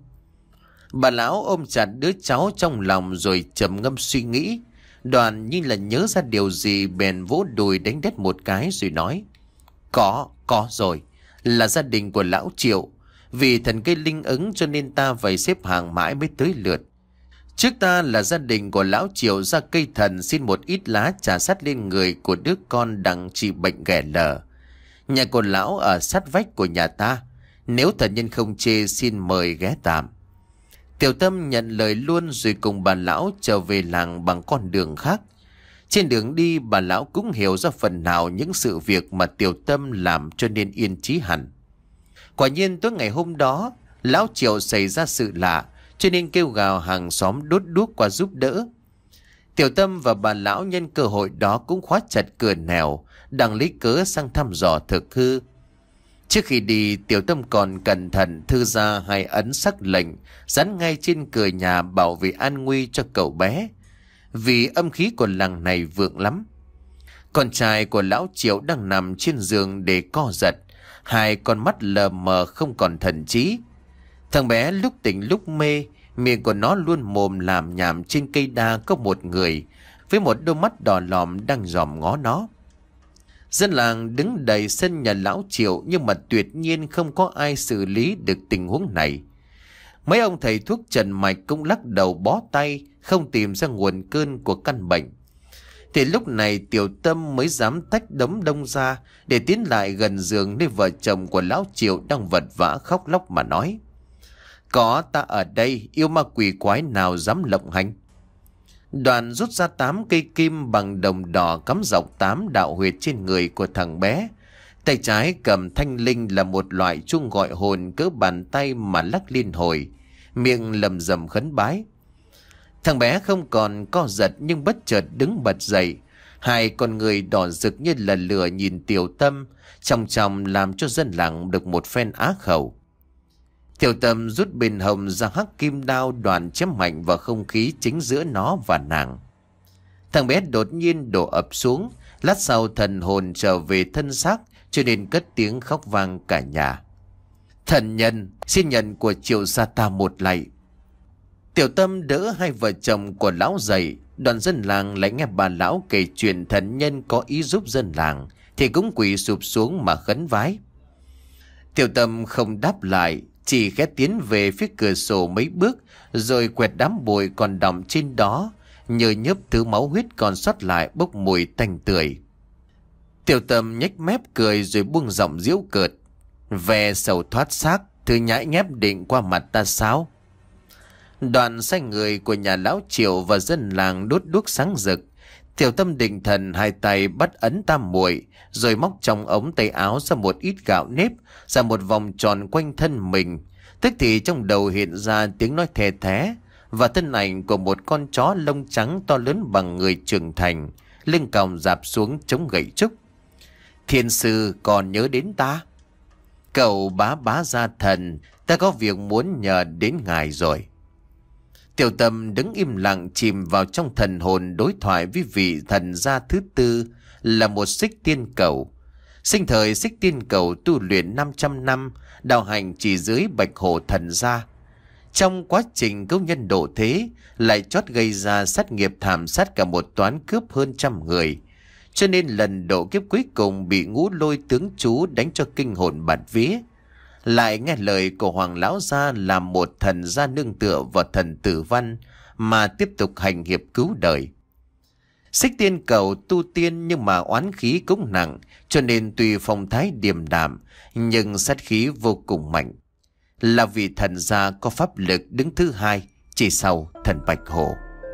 Bà lão ôm chặt đứa cháu trong lòng rồi trầm ngâm suy nghĩ. Đoàn như là nhớ ra điều gì bèn vỗ đùi đánh đét một cái rồi nói: Có, có rồi, là gia đình của lão Triệu. Vì thần cây linh ứng cho nên ta phải xếp hàng mãi mới tới lượt. Trước ta là gia đình của lão Triệu ra cây thần xin một ít lá trà sát lên người của đứa con đang trị bệnh ghẻ lở. Nhà của lão ở sát vách của nhà ta, nếu thần nhân không chê xin mời ghé tạm. Tiểu Tâm nhận lời luôn rồi cùng bà lão trở về làng bằng con đường khác. Trên đường đi bà lão cũng hiểu ra phần nào những sự việc mà Tiểu Tâm làm cho nên yên trí hẳn. Quả nhiên tối ngày hôm đó lão Triệu xảy ra sự lạ cho nên kêu gào hàng xóm đốt đuốc qua giúp đỡ. Tiểu Tâm và bà lão nhân cơ hội đó cũng khóa chặt cửa nẻo, đang lấy cớ sang thăm dò thực hư. Trước khi đi, Tiểu Tâm còn cẩn thận thư ra hai ấn sắc lệnh dán ngay trên cửa nhà bảo vệ an nguy cho cậu bé, vì âm khí của làng này vượng lắm. Con trai của lão Triệu đang nằm trên giường để co giật, hai con mắt lờ mờ không còn thần trí. Thằng bé lúc tỉnh lúc mê, miệng của nó luôn mồm làm nhảm. Trên cây đa có một người với một đôi mắt đỏ lòm đang dòm ngó nó. Dân làng đứng đầy sân nhà lão Triệu, nhưng mà tuyệt nhiên không có ai xử lý được tình huống này. Mấy ông thầy thuốc trần mạch cũng lắc đầu bó tay, không tìm ra nguồn cơn của căn bệnh. Thì lúc này Tiểu Tâm mới dám tách đống đông ra để tiến lại gần giường nơi vợ chồng của lão Triệu đang vật vã khóc lóc mà nói: Có ta ở đây, yêu ma quỷ quái nào dám lộng hành. Đoàn rút ra tám cây kim bằng đồng đỏ cắm dọc tám đạo huyệt trên người của thằng bé. Tay trái cầm thanh linh là một loại chuông gọi hồn cỡ bàn tay mà lắc liên hồi, miệng lầm rầm khấn bái. Thằng bé không còn co giật nhưng bất chợt đứng bật dậy, hai con người đỏ rực như là lửa nhìn Tiểu Tâm, trong trong làm cho dân làng được một phen á khẩu. Tiểu Tâm rút bên hông ra hắc kim đao, Đoàn chém mạnh vào không khí chính giữa nó và nàng. Thằng bé đột nhiên đổ ập xuống, lát sau thần hồn trở về thân xác cho nên cất tiếng khóc vang cả nhà. Thần nhân, xin nhận của Triệu gia ta một lạy. Tiểu Tâm đỡ hai vợ chồng của lão dậy. Đoàn dân làng lại nghe bà lão kể chuyện thần nhân có ý giúp dân làng thì cũng quỳ sụp xuống mà khấn vái. Tiểu Tâm không đáp lại, chỉ khẽ tiến về phía cửa sổ mấy bước rồi quẹt đám bụi còn đọng trên đó, nhờ nhớp thứ máu huyết còn sót lại bốc mùi tanh tưởi. Tiểu Tâm nhếch mép cười rồi buông giọng giễu cợt: Về sầu thoát xác, thứ nhãi nhép định qua mặt ta sao? Đoàn sai người của nhà lão Triệu và dân làng đốt đuốc sáng rực. Tiểu Tâm định thần, hai tay bắt ấn tam muội rồi móc trong ống tay áo ra một ít gạo nếp, ra một vòng tròn quanh thân mình. Tức thì trong đầu hiện ra tiếng nói thè thé và thân ảnh của một con chó lông trắng to lớn bằng người trưởng thành, lưng còng dạp xuống chống gậy trúc. Thiên sư còn nhớ đến ta? Cậu bá bá gia thần, ta có việc muốn nhờ đến ngài rồi. Tiểu Tâm đứng im lặng chìm vào trong thần hồn đối thoại với vị thần gia thứ tư là một Xích Tiên Cầu. Sinh thời Xích Tiên Cầu tu luyện năm trăm năm, đạo hành chỉ dưới Bạch Hổ thần gia. Trong quá trình cứu nhân độ thế, lại chót gây ra sát nghiệp thảm sát cả một toán cướp hơn trăm người. Cho nên lần độ kiếp cuối cùng bị Ngũ Lôi tướng chú đánh cho kinh hồn bạt vía. Lại nghe lời của Hoàng lão gia làm một thần gia nương tựa vào thần Tử Văn mà tiếp tục hành hiệp cứu đời. Xích Tiên Cầu tu tiên nhưng mà oán khí cũng nặng, cho nên tuy phong thái điềm đạm nhưng sát khí vô cùng mạnh. Là vị thần gia có pháp lực đứng thứ hai chỉ sau thần Bạch Hổ.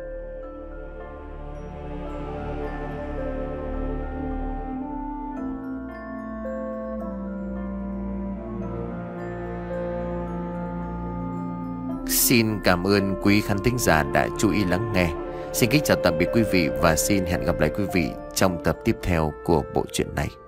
Xin cảm ơn quý khán thính giả đã chú ý lắng nghe. Xin kính chào tạm biệt quý vị và xin hẹn gặp lại quý vị trong tập tiếp theo của bộ truyện này.